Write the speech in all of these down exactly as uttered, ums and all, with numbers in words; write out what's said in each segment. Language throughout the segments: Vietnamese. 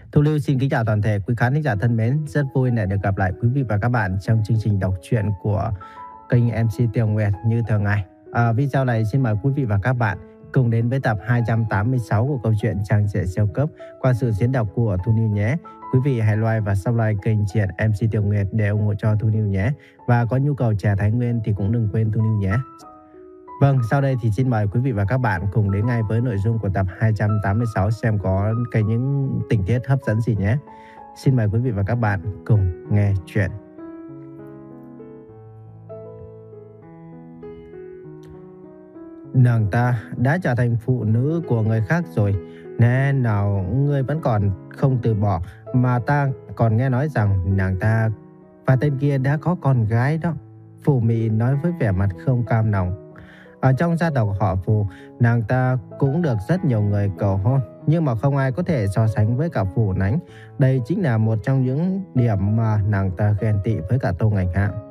Thu Lưu xin kính chào toàn thể quý khán thính giả thân mến. Rất vui lại được gặp lại quý vị và các bạn trong chương trình đọc truyện của kênh em xê Tiểu Nguyệt như thường ngày. À, video này xin mời quý vị và các bạn cùng đến với tập hai trăm tám mươi sáu của câu chuyện Trang Trẻ Siêu Cấp qua sự diễn đọc của Thu Lưu nhé. Quý vị hãy like và subscribe kênh truyện em xê Tiểu Nguyệt để ủng hộ cho Thu Lưu nhé. Và có nhu cầu trẻ Thái Nguyên thì cũng đừng quên Thu Lưu nhé. Vâng, sau đây thì xin mời quý vị và các bạn cùng đến ngay với nội dung của tập hai trăm tám mươi sáu xem có cái những tình tiết hấp dẫn gì nhé. Xin mời quý vị và các bạn cùng nghe chuyện. Nàng ta đã trở thành phụ nữ của người khác rồi, nên nào ngươi vẫn còn không từ bỏ, mà ta còn nghe nói rằng nàng ta và tên kia đã có con gái đó. Phù Mị nói với vẻ mặt không cam lòng. Ở trong gia tộc họ Phù, nàng ta cũng được rất nhiều người cầu hôn, nhưng mà không ai có thể so sánh với cả Phù Nánh. Đây chính là một trong những điểm mà nàng ta ghen tị với cả Tô Ngành Hạ.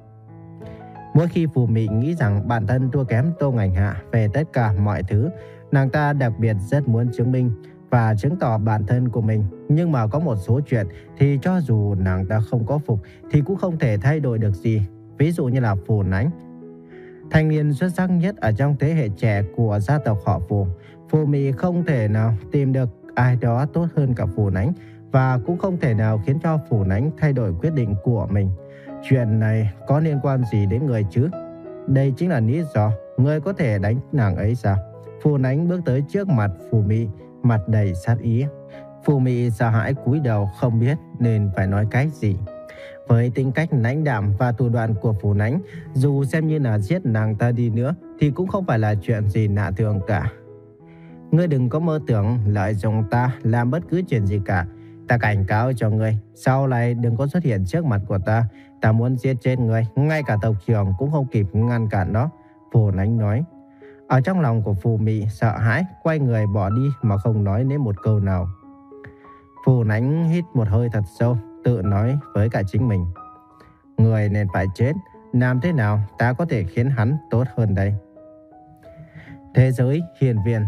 Mỗi khi Phù Mị nghĩ rằng bản thân thua kém Tô Ngành Hạ về tất cả mọi thứ, nàng ta đặc biệt rất muốn chứng minh và chứng tỏ bản thân của mình. Nhưng mà có một số chuyện thì cho dù nàng ta không có phục thì cũng không thể thay đổi được gì. Ví dụ như là Phù Nánh, thanh niên xuất sắc nhất ở trong thế hệ trẻ của gia tộc họ Phù. Phù Mị không thể nào tìm được ai đó tốt hơn cả Phù Nánh, và cũng không thể nào khiến cho Phù Nánh thay đổi quyết định của mình. Chuyện này có liên quan gì đến người chứ? Đây chính là lý do người có thể đánh nàng ấy sao? Phù Nánh bước tới trước mặt Phù Mị, mặt đầy sát ý. Phù Mị sợ hãi cúi đầu không biết nên phải nói cái gì. Với tính cách lãnh đạm và thủ đoạn của Phù Nánh, dù xem như là giết nàng ta đi nữa thì cũng không phải là chuyện gì lạ thường cả. Ngươi đừng có mơ tưởng lợi dụng ta làm bất cứ chuyện gì cả. Ta cảnh cáo cho ngươi, sau này đừng có xuất hiện trước mặt của ta. Ta muốn giết chết ngươi, ngay cả tộc trưởng cũng không kịp ngăn cản đó. Phù Nánh nói. Ở trong lòng của Phù Mị sợ hãi, quay người bỏ đi mà không nói đến một câu nào. Phù Nánh hít một hơi thật sâu, tự nói với cả chính mình. Người nên phải chết, làm thế nào ta có thể khiến hắn tốt hơn đây? Thế giới hiền viên.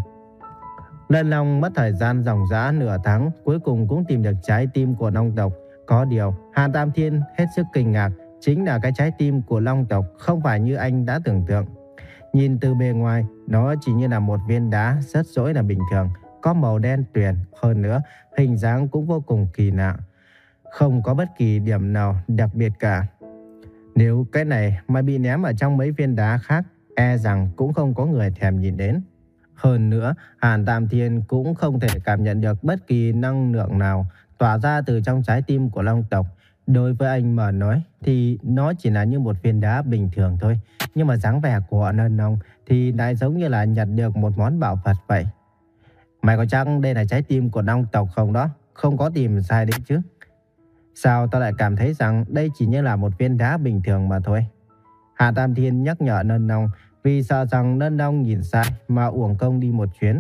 Lân Long mất thời gian ròng rã nửa tháng, cuối cùng cũng tìm được trái tim của Long tộc. Có điều, Hàn Tam Thiên hết sức kinh ngạc, chính là cái trái tim của Long tộc không phải như anh đã tưởng tượng. Nhìn từ bề ngoài, nó chỉ như là một viên đá rất dỗi là bình thường, có màu đen tuyền, hơn nữa, hình dáng cũng vô cùng kỳ lạ. Không có bất kỳ điểm nào đặc biệt cả. Nếu cái này mà bị ném ở trong mấy viên đá khác, e rằng cũng không có người thèm nhìn đến. Hơn nữa, Hàn Tam Thiên cũng không thể cảm nhận được bất kỳ năng lượng nào tỏa ra từ trong trái tim của Long tộc. Đối với anh mà nói thì nó chỉ là như một viên đá bình thường thôi. Nhưng mà dáng vẻ của Nân Long thì lại giống như là nhặt được một món bảo vật vậy. Mày có chắc đây là trái tim của Long tộc không đó? Không có tìm sai đấy chứ? Sao tao lại cảm thấy rằng đây chỉ như là một viên đá bình thường mà thôi? Hạ Tam Thiên nhắc nhở Nân Long vì sợ rằng Nân Long nhìn sai mà uổng công đi một chuyến.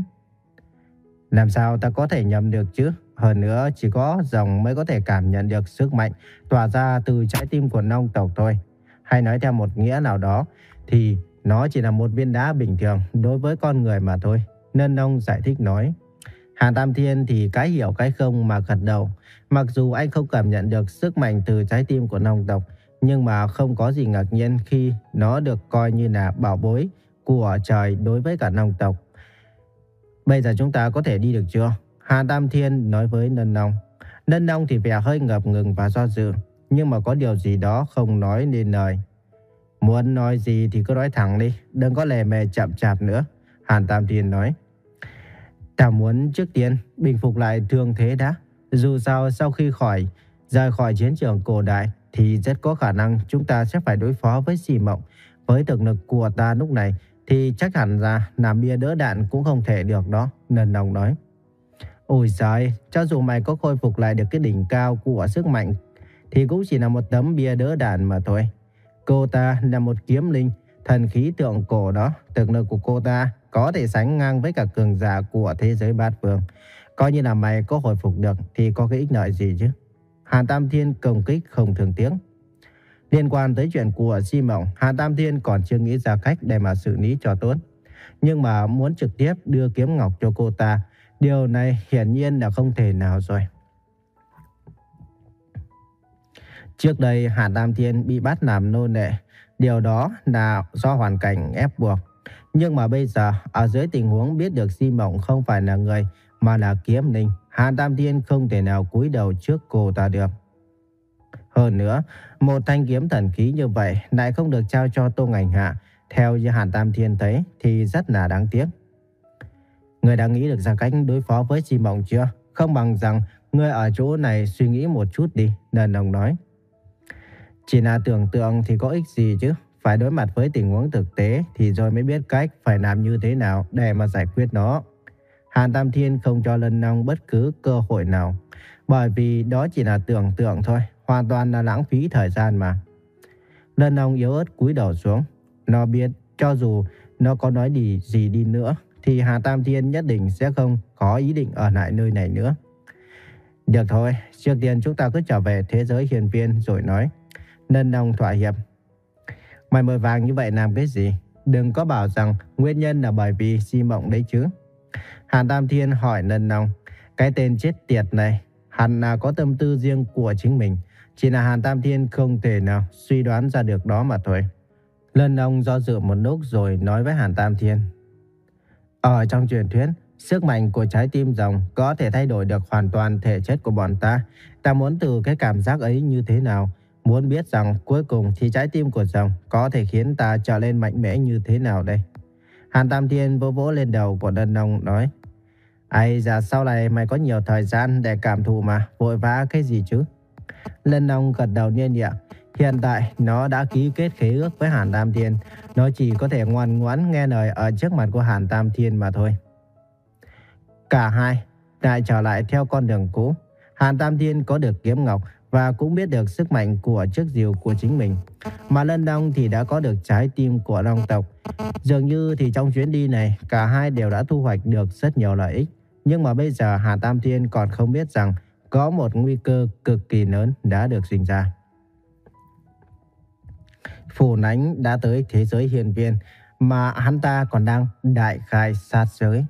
Làm sao ta có thể nhầm được chứ? Hơn nữa chỉ có rồng mới có thể cảm nhận được sức mạnh tỏa ra từ trái tim của Long tộc thôi. Hay nói theo một nghĩa nào đó thì nó chỉ là một viên đá bình thường đối với con người mà thôi. Nân Long giải thích nói. Hàn Tam Thiên thì cái hiểu cái không mà gật đầu. Mặc dù anh không cảm nhận được sức mạnh từ trái tim của Long tộc, nhưng mà không có gì ngạc nhiên khi nó được coi như là bảo bối của trời đối với cả Long tộc. Bây giờ chúng ta có thể đi được chưa? Hàn Tam Thiên nói với Nân Long. Nân Long thì vẻ hơi ngập ngừng và do dự, nhưng mà có điều gì đó không nói nên lời. Muốn nói gì thì cứ nói thẳng đi, đừng có lề mề chậm chạp nữa. Hàn Tam Thiên nói. Ta muốn trước tiên bình phục lại thương thế đã. Dù sao sau khi khỏi rời khỏi chiến trường cổ đại thì rất có khả năng chúng ta sẽ phải đối phó với Xì Mộng. Với thực lực của ta lúc này thì chắc hẳn ra làm bia đỡ đạn cũng không thể được đó. Nân Long nói. Ôi giời, cho dù mày có khôi phục lại được cái đỉnh cao của sức mạnh thì cũng chỉ là một tấm bia đỡ đạn mà thôi. Cô ta là một kiếm linh, thần khí tượng cổ đó. Thực lực của cô ta có thể sánh ngang với cả cường giả của thế giới bát vương. Coi như là mày có hồi phục được thì có cái ích lợi gì chứ? Hàn Tam Thiên công kích không thường tiếng. Liên quan tới chuyện của Xi Mộng, Hàn Tam Thiên còn chưa nghĩ ra cách để mà xử lý cho tốt. Nhưng mà muốn trực tiếp đưa kiếm ngọc cho cô ta, điều này hiển nhiên là không thể nào rồi. Trước đây Hàn Tam Thiên bị bắt làm nô lệ, điều đó là do hoàn cảnh ép buộc. Nhưng mà bây giờ, ở dưới tình huống biết được Di Mộng không phải là người mà là Kiếm Linh, Hàn Tam Thiên không thể nào cúi đầu trước cô ta được. Hơn nữa, một thanh kiếm thần khí như vậy lại không được trao cho Tô Ngành Hạ, theo như Hàn Tam Thiên thấy thì rất là đáng tiếc. Người đã nghĩ được ra cách đối phó với Di Mộng chưa? Không bằng rằng người ở chỗ này suy nghĩ một chút đi, Đần Ông nói. Chỉ là tưởng tượng thì có ích gì chứ? Phải đối mặt với tình huống thực tế thì rồi mới biết cách phải làm như thế nào để mà giải quyết nó. Hàn Tam Thiên không cho Lân Long bất cứ cơ hội nào, bởi vì đó chỉ là tưởng tượng thôi, hoàn toàn là lãng phí thời gian mà. Lân Long yếu ớt cúi đầu xuống. Nó biết cho dù nó có nói đi gì đi nữa thì Hàn Tam Thiên nhất định sẽ không có ý định ở lại nơi này nữa. Được thôi, trước tiên chúng ta cứ trở về thế giới hiền viên rồi nói. Lân Long thỏa hiệp. Mày vội vàng như vậy làm cái gì? Đừng có bảo rằng nguyên nhân là bởi vì Di Mộng đấy chứ. Hàn Tam Thiên hỏi Lân Long. Cái tên chết tiệt này hẳn là có tâm tư riêng của chính mình. Chỉ là Hàn Tam Thiên không thể nào suy đoán ra được đó mà thôi. Lân Long do dự một lúc rồi nói với Hàn Tam Thiên. Ở trong truyền thuyết, sức mạnh của trái tim rồng có thể thay đổi được hoàn toàn thể chất của bọn ta. Ta muốn từ cái cảm giác ấy như thế nào? Muốn biết rằng cuối cùng thì trái tim của rồng có thể khiến ta trở lên mạnh mẽ như thế nào đây? Hàn Tam Thiên vỗ vỗ lên đầu của Lân Long nói. Ây da, sau này mày có nhiều thời gian để cảm thụ mà, vội vã cái gì chứ? Lân Long gật đầu nhiên nhẹ. Hiện tại nó đã ký kết khế ước với Hàn Tam Thiên. Nó chỉ có thể ngoan ngoãn nghe lời ở trước mặt của Hàn Tam Thiên mà thôi. Cả hai lại trở lại theo con đường cũ. Hàn Tam Thiên có được kiếm ngọc và cũng biết được sức mạnh của chiếc diều của chính mình. Mà Lân Long thì đã có được trái tim của Long tộc. Dường như thì trong chuyến đi này, cả hai đều đã thu hoạch được rất nhiều lợi ích. Nhưng mà bây giờ Hàn Tam Thiên còn không biết rằng có một nguy cơ cực kỳ lớn đã được sinh ra. Phù Nánh đã tới thế giới hiền viên, mà hắn ta còn đang đại khai sát giới.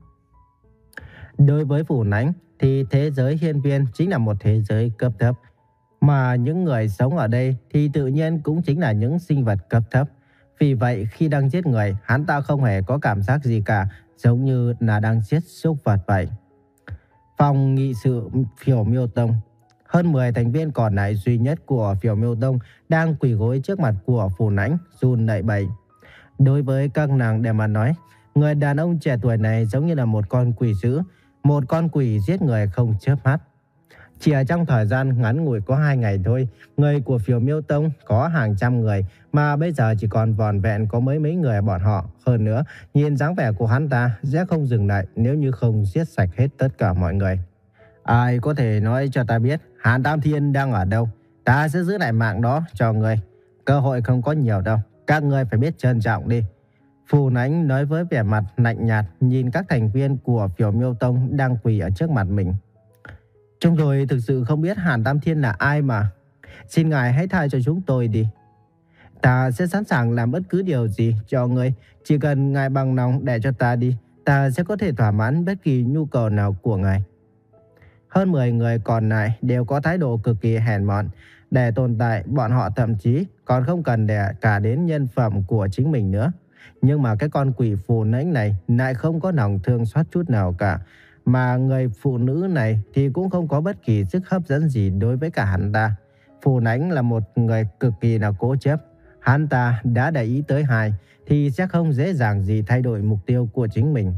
Đối với Phù Nánh thì thế giới hiên viên chính là một thế giới cấp thấp, mà những người sống ở đây thì tự nhiên cũng chính là những sinh vật cấp thấp. Vì vậy khi đang giết người, hắn ta không hề có cảm giác gì cả, giống như là đang giết súc vật vậy. Phòng nghị sự Phiểu Miêu Tông, hơn mười thành viên còn lại duy nhất của Phiểu Miêu Tông đang quỳ gối trước mặt của Phù Nánh, run lẩy bẩy. Đối với các nàng để mà nói, người đàn ông trẻ tuổi này giống như là một con quỷ dữ, một con quỷ giết người không chớp mắt. Chỉ ở trong thời gian ngắn ngủi có hai ngày thôi, người của Phiểu Miêu Tông có hàng trăm người, mà bây giờ chỉ còn vòn vẹn có mấy mấy người bọn họ. Hơn nữa, nhìn dáng vẻ của hắn ta sẽ không dừng lại nếu như không giết sạch hết tất cả mọi người. Ai có thể nói cho ta biết Hàn Tam Thiên đang ở đâu? Ta sẽ giữ lại mạng đó cho người. Cơ hội không có nhiều đâu, các ngươi phải biết trân trọng đi. Phù Nánh nói với vẻ mặt lạnh nhạt, nhìn các thành viên của Phiểu Miêu Tông đang quỳ ở trước mặt mình. Chúng tôi thực sự không biết Hàn Tam Thiên là ai mà. Xin ngài hãy tha cho chúng tôi đi. Ta sẽ sẵn sàng làm bất cứ điều gì cho người. Chỉ cần ngài bằng lòng để cho ta đi, ta sẽ có thể thỏa mãn bất kỳ nhu cầu nào của ngài. Hơn mười người còn lại đều có thái độ cực kỳ hèn mọn. Để tồn tại, bọn họ thậm chí còn không cần để cả đến nhân phẩm của chính mình nữa. Nhưng mà cái con quỷ Phù Nánh này lại không có lòng thương xót chút nào cả. Mà người phụ nữ này thì cũng không có bất kỳ sức hấp dẫn gì đối với cả hắn ta. Phù Nánh là một người cực kỳ là cố chấp. Hắn ta đã để ý tới hai thì sẽ không dễ dàng gì thay đổi mục tiêu của chính mình.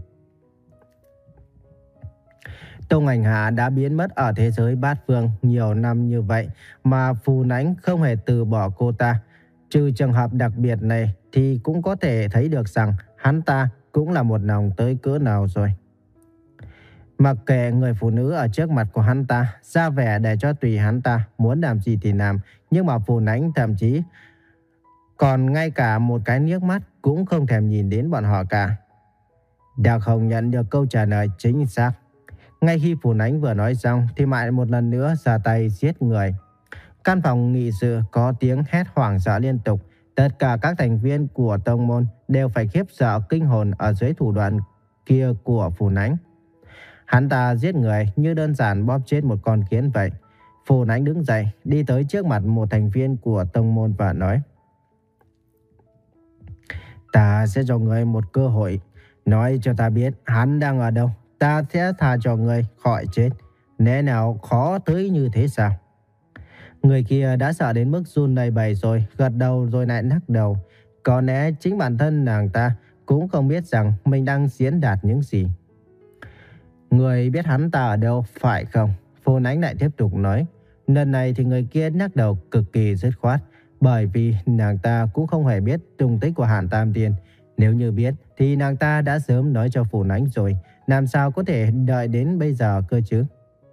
Tô Ngành Hạ đã biến mất ở thế giới bát phương nhiều năm như vậy mà Phù Nánh không hề từ bỏ cô ta. Trừ trường hợp đặc biệt này thì cũng có thể thấy được rằng hắn ta cũng là một lòng tới cỡ nào rồi. Mặc kệ người phụ nữ ở trước mặt của hắn ta ra vẻ để cho tùy hắn ta muốn làm gì thì làm, nhưng mà Phù Nánh thậm chí còn ngay cả một cái liếc mắt cũng không thèm nhìn đến bọn họ cả. Đã không nhận được câu trả lời chính xác. Ngay khi Phù Nánh vừa nói xong thì lại một lần nữa ra tay giết người. Căn phòng nghị sự có tiếng hét hoảng sợ liên tục. Tất cả các thành viên của tông môn đều phải khiếp sợ kinh hồn ở dưới thủ đoạn kia của Phù Nánh. Hắn ta giết người như đơn giản bóp chết một con kiến vậy. Phù Nánh đứng dậy, đi tới trước mặt một thành viên của tông môn và nói: Ta sẽ cho người một cơ hội, nói cho ta biết hắn đang ở đâu. Ta sẽ tha cho người khỏi chết. Lẽ nào khó tới như thế sao? Người kia đã sợ đến mức run lẩy bẩy rồi, gật đầu rồi lại lắc đầu. Có lẽ chính bản thân nàng ta cũng không biết rằng mình đang diễn đạt những gì. Người biết hắn ta ở đâu phải không? Phù Nánh lại tiếp tục nói. Lần này thì người kia lắc đầu cực kỳ dứt khoát, bởi vì nàng ta cũng không hề biết tung tích của Hàn Tam Tiên. Nếu như biết thì nàng ta đã sớm nói cho Phù Nánh rồi, làm sao có thể đợi đến bây giờ cơ chứ?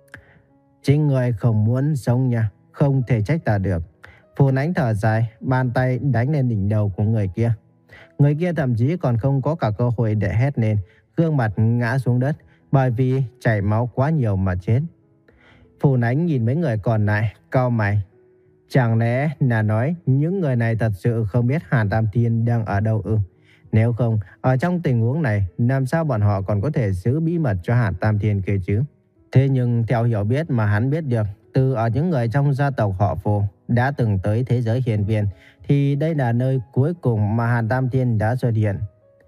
Chính người không muốn sống nha, không thể trách ta được. Phù Nánh thở dài, bàn tay đánh lên đỉnh đầu của người kia. Người kia thậm chí còn không có cả cơ hội để hét lên, gương mặt ngã xuống đất bởi vì chảy máu quá nhiều mà chết. Phù Nánh nhìn mấy người còn lại, cau mày. Chẳng lẽ là nói những người này thật sự không biết Hàn Tam Thiên đang ở đâu ư? Nếu không, ở trong tình huống này, làm sao bọn họ còn có thể giữ bí mật cho Hàn Tam Thiên kia chứ? Thế nhưng theo hiểu biết mà hắn biết được từ ở những người trong gia tộc họ Phù đã từng tới thế giới hiền viên, thì đây là nơi cuối cùng mà Hàn Tam Thiên đã xuất hiện.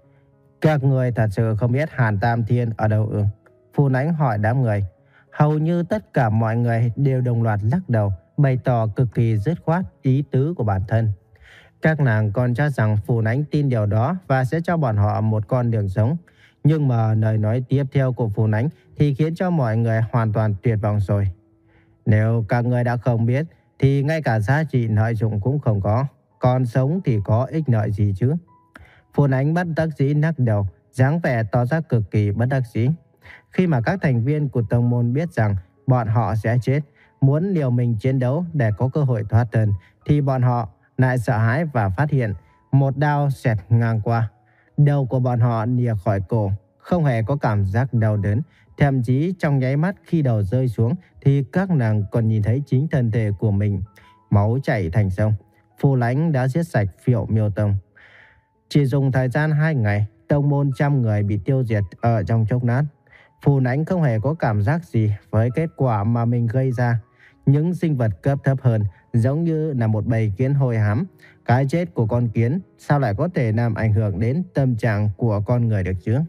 Các người thật sự không biết Hàn Tam Thiên ở đâu ư? Phù Nánh hỏi đám người. Hầu như tất cả mọi người đều đồng loạt lắc đầu, bày tỏ cực kỳ dứt khoát ý tứ của bản thân. Các nàng còn cho rằng Phù Nánh tin điều đó và sẽ cho bọn họ một con đường sống. Nhưng mà lời nói tiếp theo của Phù Nánh thì khiến cho mọi người hoàn toàn tuyệt vọng rồi. Nếu các người đã không biết thì ngay cả giá trị lợi dụng cũng không có. Còn sống thì có ích lợi gì chứ? Phù Nánh bất đắc dĩ lắc đầu, dáng vẻ tỏ ra cực kỳ bất đắc dĩ. Khi mà các thành viên của tông môn biết rằng bọn họ sẽ chết, muốn liều mình chiến đấu để có cơ hội thoát thân, thì bọn họ lại sợ hãi và phát hiện một đao xẹt ngang qua. Đầu của bọn họ lìa khỏi cổ, không hề có cảm giác đau đớn. Thậm chí trong nháy mắt khi đầu rơi xuống thì các nàng còn nhìn thấy chính thân thể của mình, máu chảy thành sông. Phù Nánh đã giết sạch Phiểu Miêu Tông. Chỉ dùng thời gian hai ngày, tông môn trăm người bị tiêu diệt ở trong chốc lát. Phù Nánh không hề có cảm giác gì với kết quả mà mình gây ra. Những sinh vật cấp thấp hơn giống như là một bầy kiến hôi hám. Cái chết của con kiến sao lại có thể làm ảnh hưởng đến tâm trạng của con người được chứ?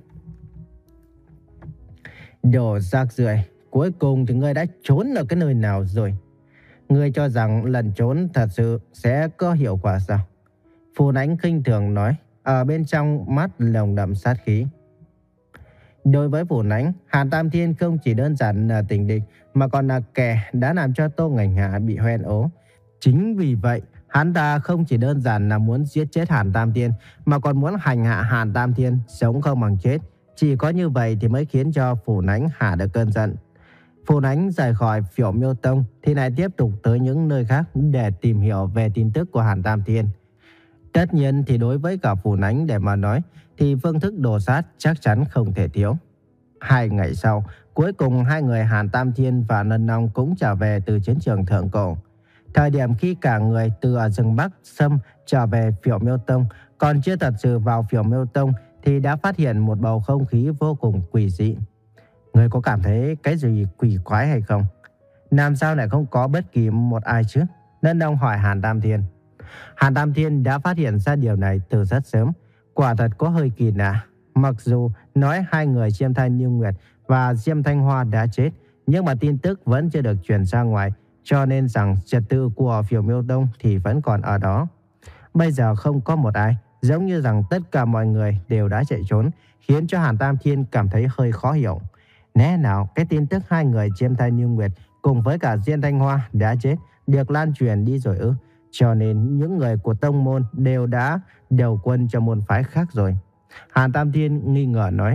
Đồ rác rưởi, cuối cùng thì ngươi đã trốn ở cái nơi nào rồi? Ngươi cho rằng lần trốn thật sự sẽ có hiệu quả sao? Phù Nánh khinh thường nói, ở bên trong mắt lồng đậm sát khí. Đối với Phù Nánh, Hàn Tam Thiên không chỉ đơn giản là tình địch mà còn là kẻ đã làm cho Tô Ngành Hạ bị hoen ố. Chính vì vậy, hắn ta không chỉ đơn giản là muốn giết chết Hàn Tam Thiên mà còn muốn hành hạ Hàn Tam Thiên sống không bằng chết. Chỉ có như vậy thì mới khiến cho Phù Nánh hạ được cơn giận. Phù Nánh rời khỏi Phiểu Miêu Tông thì lại tiếp tục tới những nơi khác để tìm hiểu về tin tức của Hàn Tam Thiên. Tất nhiên thì đối với cả Phù Nánh để mà nói thì phương thức đồ sát chắc chắn không thể thiếu. Hai ngày sau, cuối cùng hai người Hàn Tam Thiên và Lân Long cũng trở về từ chiến trường Thượng Cổ. Thời điểm khi cả người từ ở rừng Bắc Sâm trở về Phiểu Miêu Tông, còn chưa thật sự vào Phiểu Miêu Tông thì đã phát hiện một bầu không khí vô cùng quỷ dị. Người có cảm thấy cái gì quỷ quái hay không? Làm sao lại không có bất kỳ một ai chứ? Lân Long hỏi Hàn Tam Thiên. Hàn Tam Thiên đã phát hiện ra điều này từ rất sớm. Quả thật có hơi kỳ lạ. Mặc dù nói hai người Diêm Thanh Như Nguyệt và Diêm Thanh Hoa đã chết, nhưng mà tin tức vẫn chưa được truyền ra ngoài, cho nên rằng trật tự của Phiểu Miêu Tông thì vẫn còn ở đó. Bây giờ không có một ai, giống như rằng tất cả mọi người đều đã chạy trốn, khiến cho Hàn Tam Thiên cảm thấy hơi khó hiểu. Lẽ nào cái tin tức hai người Diêm Thanh Như Nguyệt cùng với cả Diêm Thanh Hoa đã chết được lan truyền đi rồi ư? Cho nên những người của tông môn đều đã đầu quân cho môn phái khác rồi. Hàn Tam Thiên nghi ngờ nói.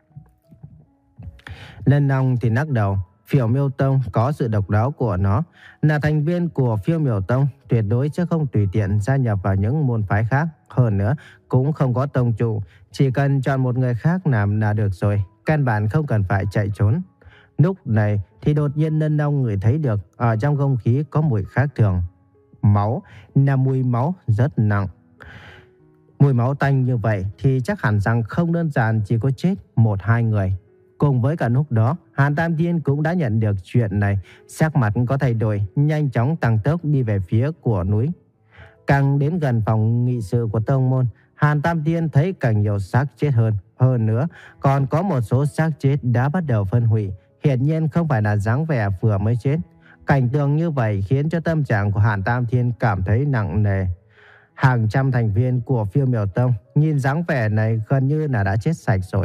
Lân Long thì lắc đầu. Phiểu Miêu Tông có sự độc đáo của nó. Là thành viên của Phiêu Miểu Tông, tuyệt đối sẽ không tùy tiện gia nhập vào những môn phái khác. Hơn nữa, cũng không có tông chủ. Chỉ cần chọn một người khác làm là được rồi. Căn bản không cần phải chạy trốn. Lúc này thì đột nhiên Lân Long ngửi thấy được ở trong không khí có mùi khác thường. Máu, là mùi máu rất nặng. Mùi máu tanh như vậy thì chắc hẳn rằng không đơn giản chỉ có chết một hai người. Cùng với cả lúc đó, Hàn Tam Thiên cũng đã nhận được chuyện này, sắc mặt có thay đổi, nhanh chóng tăng tốc đi về phía của núi. Càng đến gần phòng nghị sự của tông môn, Hàn Tam Thiên thấy càng nhiều xác chết hơn. Hơn nữa, còn có một số xác chết đã bắt đầu phân hủy, hiển nhiên không phải là dáng vẻ vừa mới chết. Cảnh tượng như vậy khiến cho tâm trạng của Hàn Tam Thiên cảm thấy nặng nề. Hàng trăm thành viên của Phiêu Miểu Tông nhìn dáng vẻ này gần như là đã chết sạch rồi.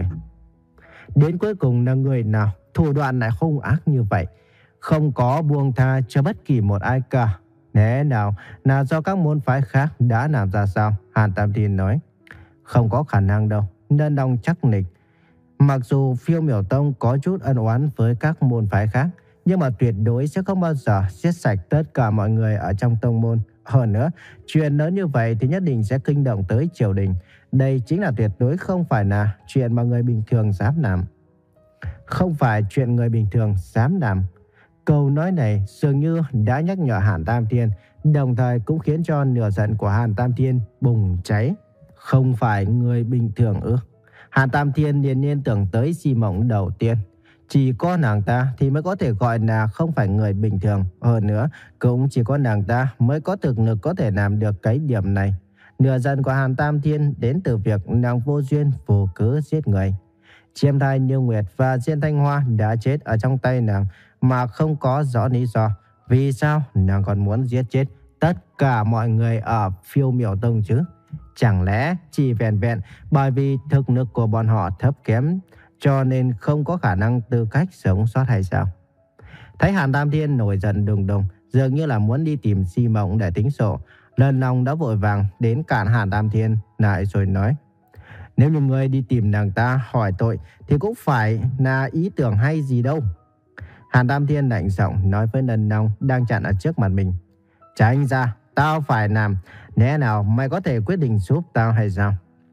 Đến cuối cùng là người nào thủ đoạn lại hung ác như vậy, không có buông tha cho bất kỳ một ai cả. Lẽ nào là do các môn phái khác đã làm ra sao? Hàn Tam Thiên nói. Không có khả năng đâu, Lân Long chắc nịch. Mặc dù Phiêu Miểu Tông có chút ân oán với các môn phái khác, nhưng mà tuyệt đối sẽ không bao giờ giết sạch tất cả mọi người ở trong tông môn. Hơn nữa, chuyện lớn như vậy thì nhất định sẽ kinh động tới triều đình. Đây chính là tuyệt đối không phải là chuyện mà người bình thường dám làm. Không phải chuyện người bình thường dám làm. Câu nói này dường như đã nhắc nhở Hàn Tam Thiên, đồng thời cũng khiến cho lửa giận của Hàn Tam Thiên bùng cháy. Không phải người bình thường ư? Hàn Tam Thiên liền liên tưởng tới Di Mộng đầu tiên. Chỉ có nàng ta thì mới có thể gọi là không phải người bình thường. Hơn nữa, cũng chỉ có nàng ta mới có thực lực có thể làm được cái điểm này. Lửa giận của Hàn Tam Thiên đến từ việc nàng vô duyên vô cớ giết người. Chiêm Thai Như Nguyệt và Diên Thanh Hoa đã chết ở trong tay nàng mà không có rõ lý do. Vì sao nàng còn muốn giết chết tất cả mọi người ở Phiêu Miểu Tông chứ? Chẳng lẽ chỉ vẹn vẹn bởi vì thực lực của bọn họ thấp kém cho nên không có khả năng tư cách sống sót hay sao? Thấy Hàn Tam Thiên nổi giận đùng đùng, dường như là muốn đi tìm Di Mộng để tính sổ, Lần Long đã vội vàng đến cản Hàn Tam Thiên lại rồi nói: nếu như người đi tìm nàng ta hỏi tội thì cũng phải là ý tưởng hay gì đâu. Hàn Tam Thiên lạnh giọng nói với Lần Long đang chặn ở trước mặt mình: tránh ra, tao phải làm. Lẽ nào mày có thể quyết định giúp tao hay sao?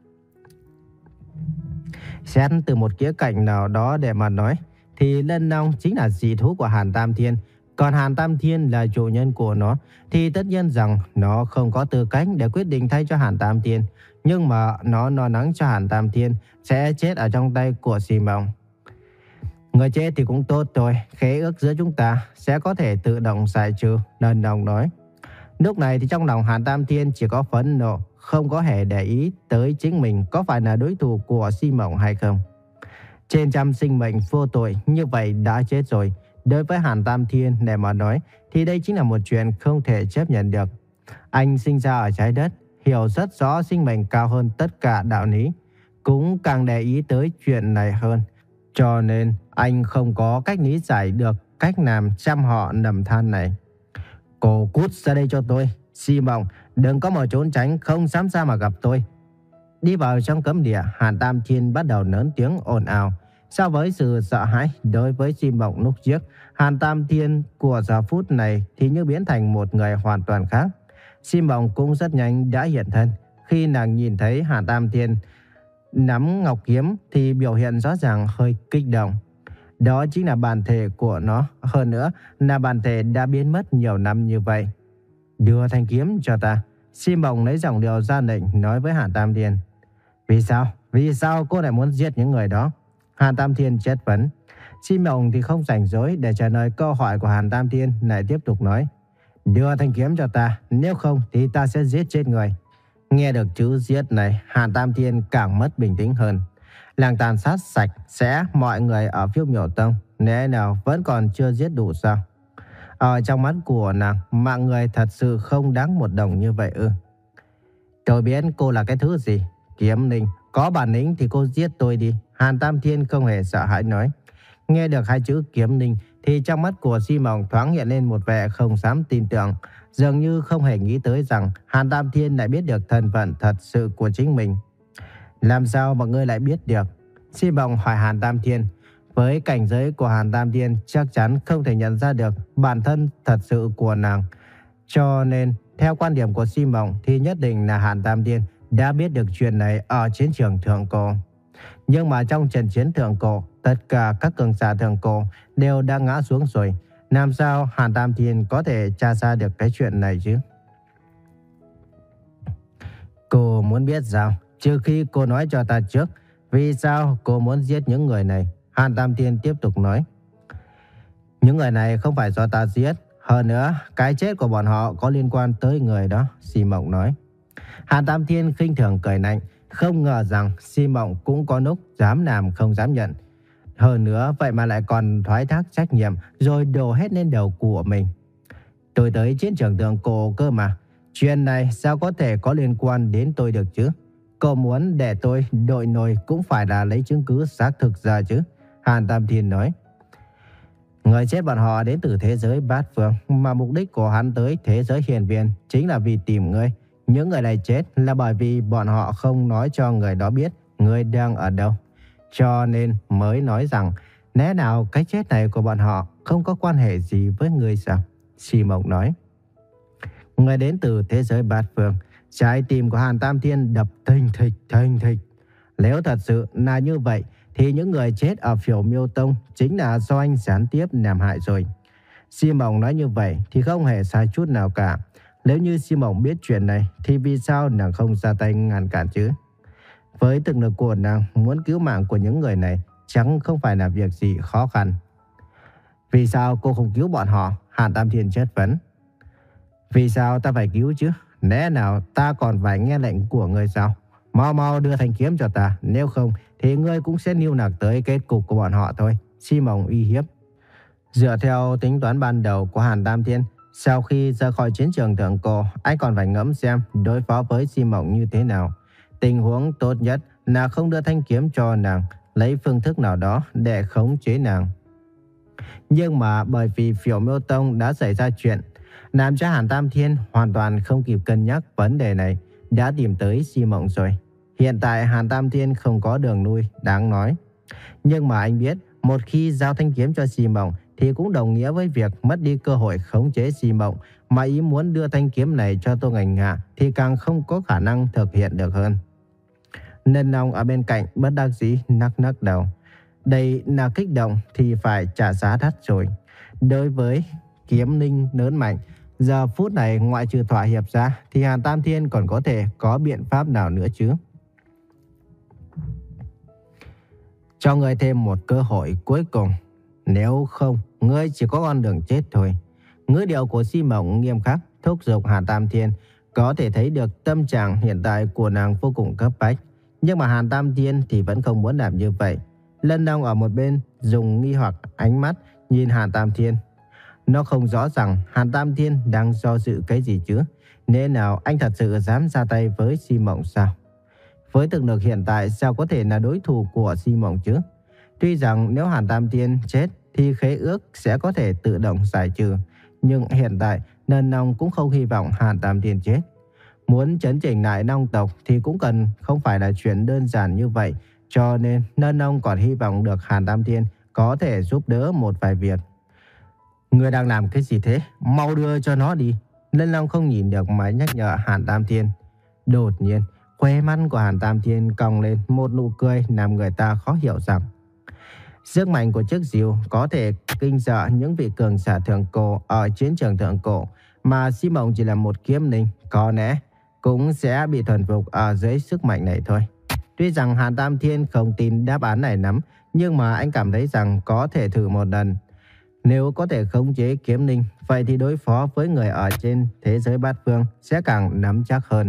Xét từ một khía cạnh nào đó để mà nói thì Lân Long chính là dị thú của Hàn Tam Thiên. Còn Hàn Tam Thiên là chủ nhân của nó thì tất nhiên rằng nó không có tư cách để quyết định thay cho Hàn Tam Thiên. Nhưng mà nó lo lắng cho Hàn Tam Thiên sẽ chết ở trong tay của Di Mộng. Người chết thì cũng tốt rồi, khế ước giữa chúng ta sẽ có thể tự động giải trừ, Lân Long nói. Lúc này thì trong lòng Hàn Tam Thiên chỉ có phẫn nộ, không có hề để ý tới chính mình có phải là đối thủ của Di Mộng hay không. Trên trăm sinh mệnh vô tội như vậy đã chết rồi. Đối với Hàn Tam Thiên để mà nói thì đây chính là một chuyện không thể chấp nhận được. Anh sinh ra ở trái đất, hiểu rất rõ sinh mệnh cao hơn tất cả đạo lý, cũng càng để ý tới chuyện này hơn. Cho nên anh không có cách lý giải được cách làm trăm họ nầm than này. Cô cút ra đây cho tôi. Di Mộng, đừng có mà trốn tránh, không dám ra mà gặp tôi. Đi vào trong cấm địa, Hàn Tam Thiên bắt đầu lớn tiếng ồn ào. So với sự sợ hãi đối với Di Mộng lúc trước, Hàn Tam Thiên của giờ phút này thì như biến thành một người hoàn toàn khác. Di Mộng cũng rất nhanh đã hiện thân. Khi nàng nhìn thấy Hàn Tam Thiên nắm ngọc kiếm thì biểu hiện rõ ràng hơi kích động. Đó chính là bản thể của nó. Hơn nữa là bản thể đã biến mất nhiều năm như vậy. Đưa thanh kiếm cho ta. Di Mộng lấy giọng điệu ra lệnh nói với Hàn Tam Thiên. Vì sao? Vì sao cô lại muốn giết những người đó? Hàn Tam Thiên chất vấn. Di Mộng thì không rảnh rỗi để trả lời câu hỏi của Hàn Tam Thiên, lại tiếp tục nói: đưa thanh kiếm cho ta, nếu không thì ta sẽ giết chết người. Nghe được chữ giết này, Hàn Tam Thiên càng mất bình tĩnh hơn. Làng tàn sát sạch sẽ mọi người ở Phiêu Miểu Tông, lẽ nào vẫn còn chưa giết đủ sao? Ở trong mắt của nàng, mạng người thật sự không đáng một đồng như vậy ư? Tôi biết cô là cái thứ gì. Kiếm Linh, có bản lĩnh thì cô giết tôi đi. Hàn Tam Thiên không hề sợ hãi nói. Nghe được hai chữ Kiếm Linh thì trong mắt của Di Mộng thoáng hiện lên một vẻ không dám tin tưởng, dường như không hề nghĩ tới rằng Hàn Tam Thiên lại biết được thân phận thật sự của chính mình. Làm sao mà ngươi lại biết được? Di Mộng hỏi Hàn Tam Thiên. Với cảnh giới của Hàn Tam Thiên chắc chắn không thể nhận ra được bản thân thật sự của nàng. Cho nên theo quan điểm của Di Mộng thì nhất định là Hàn Tam Thiên đã biết được chuyện này ở chiến trường Thượng Cổ. Nhưng mà trong trận chiến Thượng Cổ, tất cả các cường giả Thượng Cổ đều đã ngã xuống rồi. Làm sao Hàn Tam Thiên có thể tra ra được cái chuyện này chứ? Cô muốn biết sao? Trừ khi cô nói cho ta trước, vì sao cô muốn giết những người này? Hàn Tam Thiên tiếp tục nói. Những người này không phải do ta giết. Hơn nữa, cái chết của bọn họ có liên quan tới người đó, Si Mộng nói. Hàn Tam Thiên khinh thường cười lạnh, không ngờ rằng Si Mộng cũng có lúc dám làm không dám nhận. Hơn nữa, vậy mà lại còn thoái thác trách nhiệm rồi đổ hết lên đầu của mình. Tôi tới chiến trường Thượng Cổ cơ mà. Chuyện này sao có thể có liên quan đến tôi được chứ? Cậu muốn để tôi đội nổi cũng phải là lấy chứng cứ xác thực ra chứ, Hàn Tam Thiên nói. Người chết bọn họ đến từ thế giới bát phương, mà mục đích của hắn tới thế giới hiền viên chính là vì tìm ngươi. Những người này chết là bởi vì bọn họ không nói cho người đó biết ngươi đang ở đâu. Cho nên mới nói rằng lẽ nào cái chết này của bọn họ không có quan hệ gì với ngươi sao? Si Mộng nói. Người đến từ thế giới bát phương. Trái tim của Hàn Tam Thiên đập thình thịch thình thịch. Nếu thật sự là như vậy thì những người chết ở Phiểu Miêu Tông chính là do anh gián tiếp làm hại rồi. Si Mộng nói như vậy thì không hề sai chút nào cả. Nếu như Si Mộng biết chuyện này thì vì sao nàng không ra tay ngăn cản chứ? Với thực lực của nàng, muốn cứu mạng của những người này chẳng không phải là việc gì khó khăn. Vì sao cô không cứu bọn họ? Hàn Tam Thiên chất vấn. Vì sao ta phải cứu chứ? Lẽ nào ta còn phải nghe lệnh của ngươi sao? Mau mau đưa thanh kiếm cho ta, nếu không thì ngươi cũng sẽ lưu lạc tới kết cục của bọn họ thôi, Si Mộng uy hiếp. Dựa theo tính toán ban đầu của Hàn Tam Thiên, sau khi rời khỏi chiến trường Thượng Cổ, anh còn phải ngẫm xem đối phó với Si Mộng như thế nào. Tình huống tốt nhất là không đưa thanh kiếm cho nàng, lấy phương thức nào đó để khống chế nàng. Nhưng mà bởi vì Phiểu Miêu Tông đã xảy ra chuyện, làm cho Hàn Tam Thiên hoàn toàn không kịp cân nhắc vấn đề này, đã tìm tới Si Mộng rồi. Hiện tại Hàn Tam Thiên không có đường lui đáng nói. Nhưng mà anh biết, một khi giao thanh kiếm cho Si Mộng thì cũng đồng nghĩa với việc mất đi cơ hội khống chế Si Mộng, mà ý muốn đưa thanh kiếm này cho Tô Ngành Hạ thì càng không có khả năng thực hiện được hơn. Nên Long ở bên cạnh bất đắc dĩ nắc nắc đầu. Đây là kích động thì phải trả giá đắt rồi. Đối với kiếm linh lớn mạnh, giờ phút này ngoại trừ thỏa hiệp ra thì Hàn Tam Thiên còn có thể có biện pháp nào nữa chứ? Cho ngươi thêm một cơ hội cuối cùng. Nếu không, ngươi chỉ có con đường chết thôi. Ngữ điệu của Si Mộng nghiêm khắc thúc giục Hàn Tam Thiên. Có thể thấy được tâm trạng hiện tại của nàng vô cùng cấp bách. Nhưng mà Hàn Tam Thiên thì vẫn không muốn làm như vậy. Lân Long ở một bên dùng nghi hoặc ánh mắt nhìn Hàn Tam Thiên. Nó không rõ rằng Hàn Tam Thiên đang do dự cái gì chứ. Nên nào anh thật sự dám ra tay với Si Mộng sao? Với thực lực hiện tại sao có thể là đối thủ của Si Mộng chứ? Tuy rằng nếu Hàn Tam Thiên chết thì khế ước sẽ có thể tự động giải trừ. Nhưng hiện tại Lân Long cũng không hy vọng Hàn Tam Thiên chết. Muốn chấn chỉnh lại Long tộc thì cũng cần không phải là chuyện đơn giản như vậy. Cho nên Lân Long còn hy vọng được Hàn Tam Thiên có thể giúp đỡ một vài việc. Người đang làm cái gì thế? Mau đưa cho nó đi. Lân Long không nhìn được mà nhắc nhở Hàn Tam Thiên. Đột nhiên, khóe mắt của Hàn Tam Thiên cong lên một nụ cười làm người ta khó hiểu rằng sức mạnh của chiếc diều có thể kinh sợ những vị cường giả thượng cổ ở chiến trường thượng cổ, mà Si Mộng chỉ là một kiếm linh, có lẽ cũng sẽ bị thuần phục ở dưới sức mạnh này thôi. Tuy rằng Hàn Tam Thiên không tin đáp án này lắm, nhưng mà anh cảm thấy rằng có thể thử một lần. Nếu có thể khống chế kiếm linh, vậy thì đối phó với người ở trên thế giới bát phương sẽ càng nắm chắc hơn.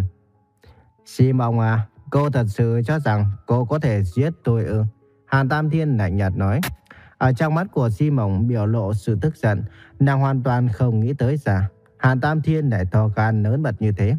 Si Mộng à, cô thật sự cho rằng cô có thể giết tôi ư? Hàn Tam Thiên lạnh nhạt nói. Ở trong mắt của Si Mộng biểu lộ sự tức giận, nàng hoàn toàn không nghĩ tới rằng Hàn Tam Thiên lại to gan lớn mật như thế.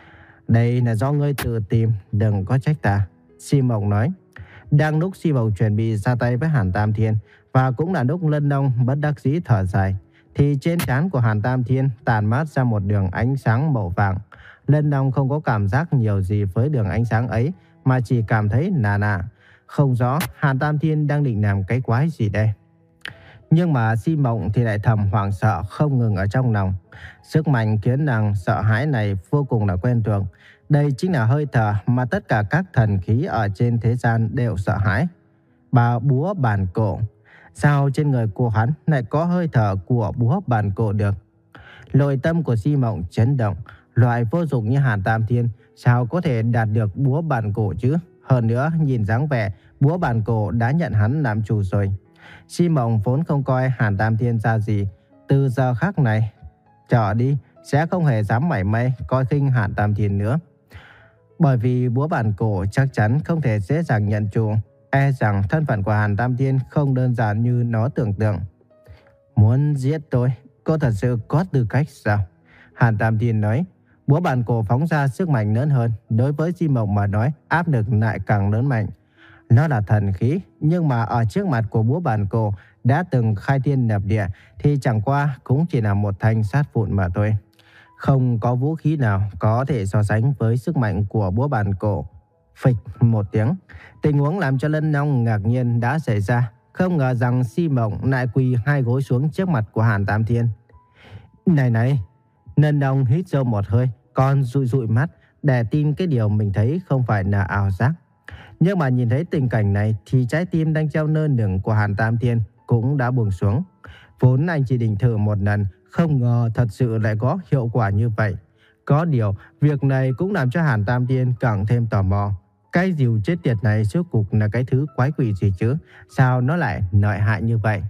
Đây là do ngươi tự tìm, đừng có trách ta, Si Mộng nói. Đang lúc Si Mộng chuẩn bị ra tay với Hàn Tam Thiên, và cũng là lúc Lân Long bất đắc dĩ thở dài, thì trên trán của Hàn Tam Thiên tàn mát ra một đường ánh sáng màu vàng. Lân Long không có cảm giác nhiều gì với đường ánh sáng ấy, mà chỉ cảm thấy nà nà. Không rõ Hàn Tam Thiên đang định làm cái quái gì đây. Nhưng mà Si Mộng thì lại thầm hoảng sợ không ngừng ở trong lòng. Sức mạnh khiến nàng sợ hãi này vô cùng là quen thuộc. Đây chính là hơi thở mà tất cả các thần khí ở trên thế gian đều sợ hãi. Bà búa bàn cổ. Sao trên người của hắn lại có hơi thở của búa bàn cổ được? Nội tâm của Si Mộng chấn động. Loại vô dụng như Hàn Tam Thiên sao có thể đạt được búa bàn cổ chứ? Hơn nữa nhìn dáng vẻ búa bản cổ đã nhận hắn làm chủ rồi. Si Mộng vốn không coi Hàn Tam Thiên ra gì, từ giờ khắc này trở đi sẽ không hề dám mảy may coi khinh Hàn Tam Thiên nữa. Bởi vì búa bản cổ chắc chắn không thể dễ dàng nhận chủ, e rằng thân phận của Hàn Tam Thiên không đơn giản như nó tưởng tượng. Muốn giết tôi, cô thật sự có tư cách sao? Hàn Tam Thiên nói. Búa bản cổ phóng ra sức mạnh lớn hơn. Đối với Si Mộng mà nói, áp lực lại càng lớn mạnh. Nó là thần khí, nhưng mà ở trước mặt của búa bản cổ đã từng khai thiên lập địa thì chẳng qua cũng chỉ là một thanh sát vụn mà thôi. Không có vũ khí nào có thể so sánh với sức mạnh của búa bản cổ. Phịch một tiếng, tình huống làm cho Lân Long ngạc nhiên đã xảy ra. Không ngờ rằng Si Mộng lại quỳ hai gối xuống trước mặt của Hàn Tam Thiên. Này này, Lân Long hít sâu một hơi, còn dụi dụi mắt để tin cái điều mình thấy không phải là ảo giác. Nhưng mà nhìn thấy tình cảnh này thì trái tim đang treo nơ nửng của Hàn Tam Thiên cũng đã buông xuống. Vốn anh chỉ định thử một lần, không ngờ thật sự lại có hiệu quả như vậy. Có điều, việc này cũng làm cho Hàn Tam Thiên càng thêm tò mò. Cái diều chết tiệt này rốt cuộc là cái thứ quái quỷ gì chứ? Sao nó lại lợi hại như vậy?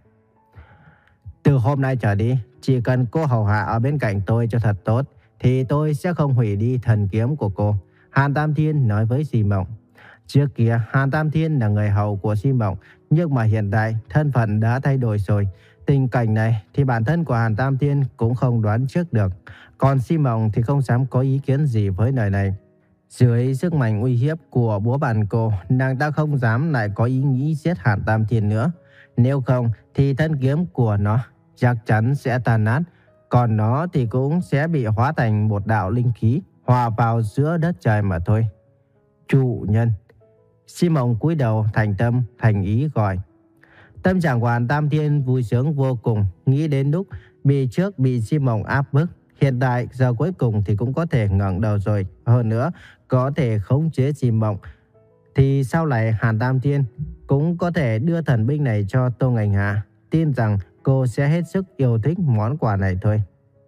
Từ hôm nay trở đi, chỉ cần cô hầu hạ ở bên cạnh tôi cho thật tốt, thì tôi sẽ không hủy đi thần kiếm của cô. Hàn Tam Thiên nói với Si Mộng. Trước kia, Hàn Tam Thiên là người hầu của Si Mộng, nhưng mà hiện tại thân phận đã thay đổi rồi. Tình cảnh này thì bản thân của Hàn Tam Thiên cũng không đoán trước được. Còn Si Mộng thì không dám có ý kiến gì với lời này. Dưới sức mạnh uy hiếp của búa bản cổ, nàng ta không dám lại có ý nghĩ giết Hàn Tam Thiên nữa. Nếu không thì thân kiếm của nó chắc chắn sẽ tan nát, còn nó thì cũng sẽ bị hóa thành một đạo linh khí hòa vào giữa đất trời mà thôi. Chủ nhân. Si Mộng cúi đầu thành tâm thành ý gọi. Tâm trạng của Hàn Tam Thiên vui sướng vô cùng, nghĩ đến lúc bị trước bị Si Mộng áp bức, hiện tại giờ cuối cùng thì cũng có thể ngẩng đầu rồi. Hơn nữa có thể khống chế Si Mộng, thì sau này Hàn Tam Thiên cũng có thể đưa thần binh này cho Tô Ngành Hà. Tin rằng cô sẽ hết sức yêu thích món quà này thôi.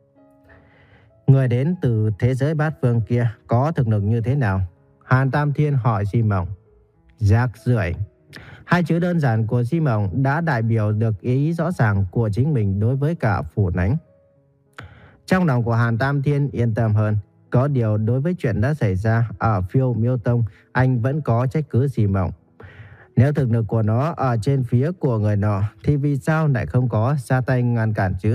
Người đến từ thế giới bát phương kia có thực lực như thế nào? Hàn Tam Thiên hỏi Si Mộng. Rác rưởi. Hai chữ đơn giản của Si Mộng đã đại biểu được ý rõ ràng của chính mình đối với cả Phủ Nánh. Trong lòng của Hàn Tam Thiên yên tâm hơn. Có điều đối với chuyện đã xảy ra ở Phiêu Miêu Tông, anh vẫn có trách cứ Si Mộng. Nếu thực lực của nó ở trên phía của người nọ, thì vì sao lại không có ra tay ngăn cản chứ?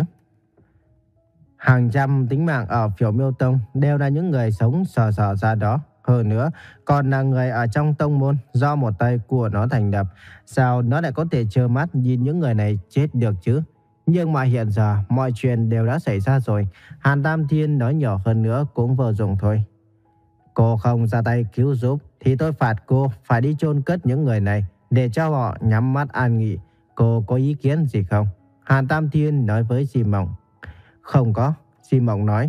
Hàng trăm tính mạng ở Phiêu Miêu Tông đều là những người sống sờ sờ ra đó. Hơn nữa, còn là người ở trong tông môn do một tay của nó thành lập. Sao nó lại có thể trơ mắt nhìn những người này chết được chứ? Nhưng mà hiện giờ mọi chuyện đều đã xảy ra rồi. Hàn Tam Thiên nói nhỏ hơn nữa cũng vô dụng thôi. Cô không ra tay cứu giúp thì tôi phạt cô phải đi chôn cất những người này để cho họ nhắm mắt an nghỉ. Cô có ý kiến gì không? Hàn Tam Thiên nói với Si Mộng. Không có. Si Mộng nói.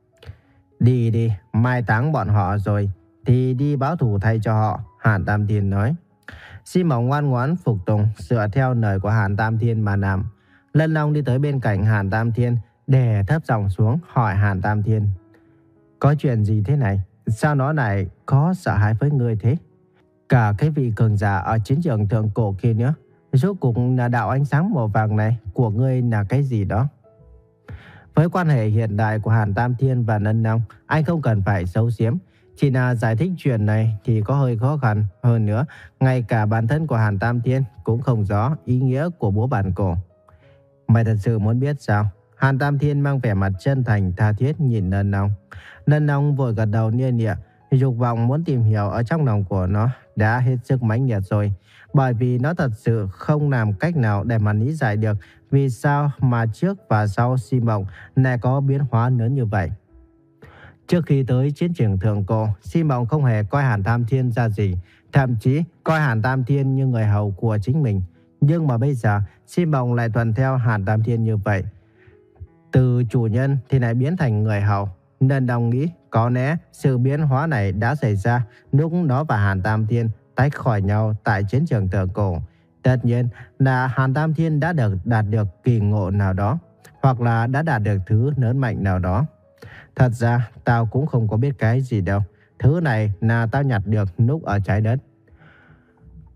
Đi đi, mai táng bọn họ rồi thì đi báo thù thay cho họ. Hàn Tam Thiên nói. Si Mộng ngoan ngoãn phục tùng, dựa theo lời của Hàn Tam Thiên mà làm. Lân Long đi tới bên cạnh Hàn Tam Thiên để thấp giọng xuống hỏi Hàn Tam Thiên. Có chuyện gì thế này? Sao nó lại có sợ hãi với người thế? Cả cái vị cường giả ở chiến trường thượng cổ kia nữa, rốt cuộc là đạo ánh sáng màu vàng này của ngươi là cái gì đó? Với quan hệ hiện đại của Hàn Tam Thiên và Lân Long, anh không cần phải giấu giếm. Chỉ là giải thích chuyện này thì có hơi khó khăn. Hơn nữa, ngay cả bản thân của Hàn Tam Thiên cũng không rõ ý nghĩa của búa bản cổ. Mày thật sự muốn biết sao? Hàn Tam Thiên mang vẻ mặt chân thành tha thiết nhìn Lân Long. Lân Long vội gật đầu nia nịa. Dục vọng muốn tìm hiểu ở trong lòng của nó đã hết sức mãnh liệt rồi. Bởi vì nó thật sự không làm cách nào để mà lý giải được vì sao mà trước và sau Si Mộng lại có biến hóa lớn như vậy. Trước khi tới chiến trường thượng cổ, Si Mộng không hề coi Hàn Tam Thiên ra gì, thậm chí coi Hàn Tam Thiên như người hầu của chính mình. Nhưng mà bây giờ, Si Mộng lại thuận theo Hàn Tam Thiên như vậy. Từ chủ nhân thì lại biến thành người hầu. Nên đồng nghĩ có lẽ sự biến hóa này đã xảy ra lúc nó và Hàn Tam Thiên tách khỏi nhau tại chiến trường thượng cổ. Tất nhiên là Hàn Tam Thiên đã được đạt được kỳ ngộ nào đó, hoặc là đã đạt được thứ lớn mạnh nào đó. Thật ra tao cũng không có biết cái gì đâu. Thứ này là tao nhặt được lúc ở trái đất.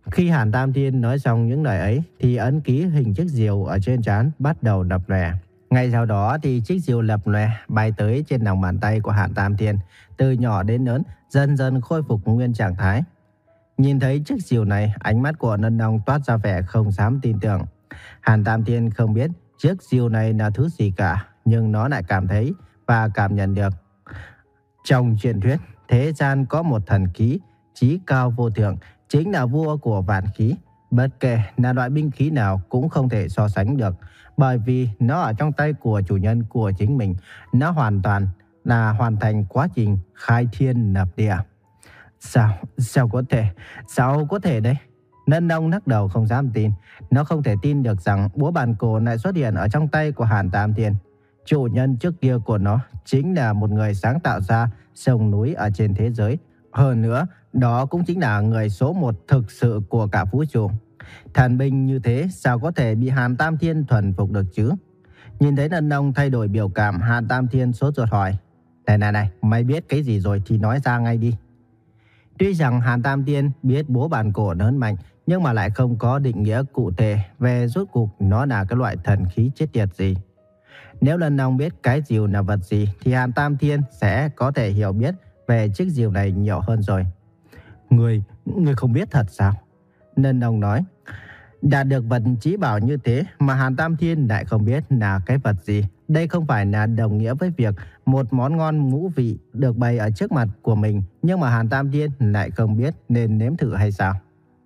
Khi Hàn Tam Thiên nói xong những lời ấy thì ấn ký hình chiếc diều ở trên trán bắt đầu lập lòe. Ngay sau đó thì chiếc diều lập lòe bay tới trên lòng bàn tay của Hàn Tam Thiên, từ nhỏ đến lớn dần dần khôi phục nguyên trạng thái. Nhìn thấy chiếc diều này, ánh mắt của Nân Long toát ra vẻ không dám tin tưởng. Hàn Tam Thiên không biết chiếc diều này là thứ gì cả, nhưng nó lại cảm thấy và cảm nhận được. Trong truyền thuyết, thế gian có một thần khí chí cao vô thượng, chính là vua của vạn khí. Bất kể là loại binh khí nào cũng không thể so sánh được, bởi vì nó ở trong tay của chủ nhân của chính mình. Nó hoàn toàn là hoàn thành quá trình khai thiên lập địa. Sao, sao có thể, sao có thể đấy? Nân Long lắc đầu không dám tin. Nó không thể tin được rằng búa bàn cổ lại xuất hiện ở trong tay của Hàn Tam Thiên. Chủ nhân trước kia của nó chính là một người sáng tạo ra sông núi ở trên thế giới. Hơn nữa, đó cũng chính là người số một thực sự của cả vũ trụ. Thần binh như thế sao có thể bị Hàn Tam Thiên thuần phục được chứ? Nhìn thấy Nân Long thay đổi biểu cảm, Hàn Tam Thiên sốt ruột hỏi: Này này này, mày biết cái gì rồi thì nói ra ngay đi. Tuy rằng Hàn Tam Thiên biết búa bàn cổ lớn mạnh, nhưng mà lại không có định nghĩa cụ thể về rốt cuộc nó là cái loại thần khí chết tiệt gì. Nếu Nân Long biết cái diều là vật gì thì Hàn Tam Thiên sẽ có thể hiểu biết về chiếc diều này nhiều hơn rồi. Người, người không biết thật sao? Nân Long nói. Đạt được vật chí bảo như thế mà Hàn Tam Thiên lại không biết là cái vật gì. Đây không phải là đồng nghĩa với việc một món ngon ngũ vị được bày ở trước mặt của mình, nhưng mà Hàn Tam Thiên lại không biết nên nếm thử hay sao?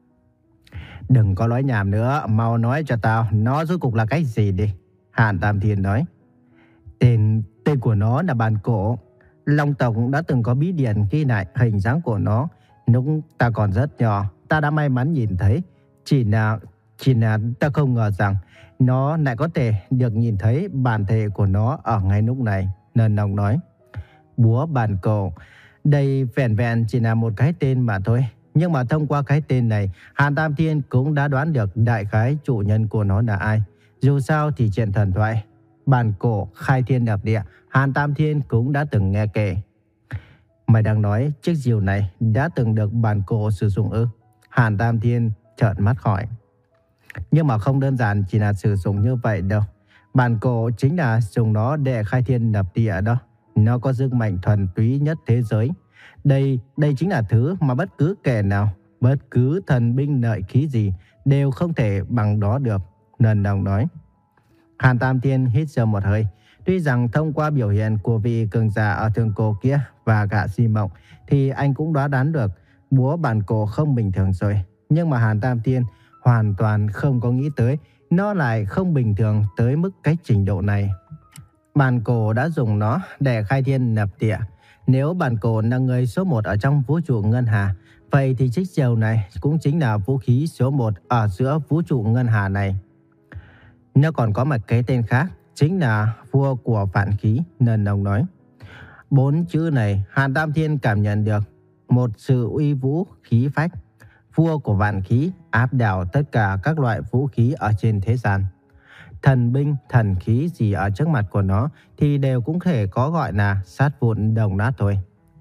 Đừng có nói nhảm nữa, mau nói cho tao nó rốt cuộc là cái gì đi. Hàn Tam Thiên nói. Tên, tên của nó là bàn cổ. Long tộc đã từng có bí điển ghi lại hình dáng của nó. Lúc ta còn rất nhỏ, ta đã may mắn nhìn thấy. Chỉ là, chỉ là ta không ngờ rằng nó lại có thể được nhìn thấy bản thể của nó ở ngay lúc này. Nân Long nói. Búa bàn cổ, đây vẹn vẹn chỉ là một cái tên mà thôi. Nhưng mà thông qua cái tên này, Hàn Tam Thiên cũng đã đoán được đại khái chủ nhân của nó là ai. Dù sao thì chuyện thần thoại bàn cổ khai thiên lập địa, Hàn Tam Thiên cũng đã từng nghe kể. Mày đang nói chiếc diều này đã từng được bàn cổ sử dụng ư? Hàn Tam Thiên trợn mắt hỏi. Nhưng mà không đơn giản chỉ là sử dụng như vậy đâu. Bàn cổ chính là dùng nó để khai thiên lập địa đó. Nó có sức mạnh thuần túy nhất thế giới. Đây, đây chính là thứ mà bất cứ kẻ nào, bất cứ thần binh lợi khí gì đều không thể bằng đó được. Nân Long nói. Hàn Tam Thiên hít sâu một hơi. Tuy rằng thông qua biểu hiện của vị cường giả ở thượng cổ kia và cả Si Mộng thì anh cũng đoán đoán được búa bàn cổ không bình thường rồi. Nhưng mà Hàn Tam Thiên hoàn toàn không có nghĩ tới nó lại không bình thường tới mức cái trình độ này. Bàn cổ đã dùng nó để khai thiên lập địa. Nếu bàn cổ là người số một ở trong vũ trụ ngân hà, vậy thì chiếc diều này cũng chính là vũ khí số một ở giữa vũ trụ ngân hà này. Nó còn có một cái tên khác, chính là vua của vạn khí. Nân Long nói. Bốn chữ này Hàn Tam Thiên cảm nhận được một sự uy vũ khí phách. Vua của vạn khí áp đảo tất cả các loại vũ khí ở trên thế gian. Thần binh, thần khí gì ở trước mặt của nó thì đều cũng thể có gọi là sát vụn đồng nát thôi.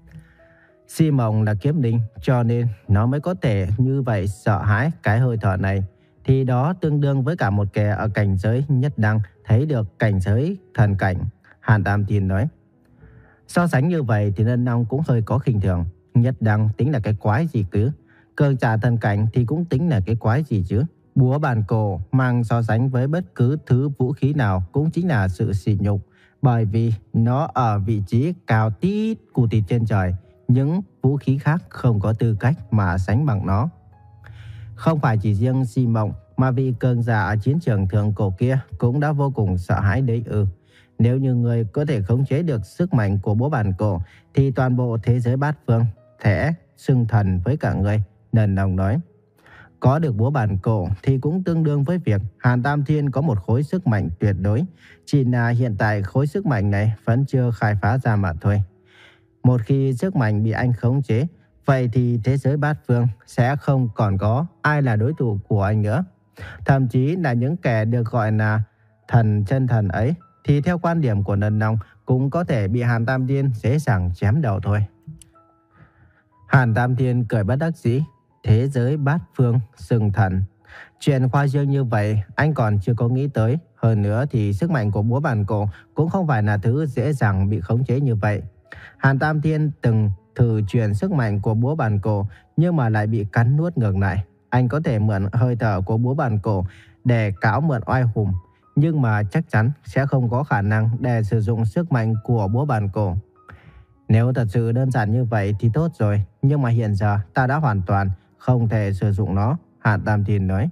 Si Mộng là kiếp linh, cho nên nó mới có thể như vậy sợ hãi cái hơi thở này. Thì đó tương đương với cả một kẻ ở cảnh giới nhất đăng thấy được cảnh giới thần cảnh. Hàn Tam Thiên nói. So sánh như vậy thì Nân Long cũng hơi có khinh thường. Nhất đăng tính là cái quái gì cứ? Cường giả thần cảnh thì cũng tính là cái quái gì chứ? Búa bàn cổ mang so sánh với bất cứ thứ vũ khí nào cũng chính là sự sỉ nhục. Bởi vì nó ở vị trí cao tít cù tịt trên trời. Những vũ khí khác không có tư cách mà sánh bằng nó. Không phải chỉ riêng Si Mộng mà vị cường giả ở chiến trường thượng cổ kia cũng đã vô cùng sợ hãi đấy ư. Nếu như người có thể khống chế được sức mạnh của búa bàn cổ thì toàn bộ thế giới bát phương sẽ xưng thần với cả người. Nân Long nói. Có được búa bàn cổ thì cũng tương đương với việc Hàn Tam Thiên có một khối sức mạnh tuyệt đối. Chỉ là hiện tại khối sức mạnh này vẫn chưa khai phá ra mà thôi. Một khi sức mạnh bị anh khống chế, vậy thì thế giới bát phương sẽ không còn có ai là đối thủ của anh nữa. Thậm chí là những kẻ được gọi là thần chân thần ấy thì theo quan điểm của Nân Long cũng có thể bị Hàn Tam Thiên dễ dàng chém đầu thôi. Hàn Tam Thiên cười bất đắc dĩ. Thế giới bát phương sừng thần. Chuyện khoa trương như vậy anh còn chưa có nghĩ tới. Hơn nữa thì sức mạnh của búa bàn cổ cũng không phải là thứ dễ dàng bị khống chế như vậy. Hàn Tam Thiên từng thử truyền sức mạnh của búa bàn cổ nhưng mà lại bị cắn nuốt ngược lại. Anh có thể mượn hơi thở của búa bàn cổ để cáo mượn oai hùng, nhưng mà chắc chắn sẽ không có khả năng để sử dụng sức mạnh của búa bàn cổ. Nếu thật sự đơn giản như vậy thì tốt rồi, nhưng mà hiện giờ ta đã hoàn toàn không thể sử dụng nó, Hàn Tam Thiên nói.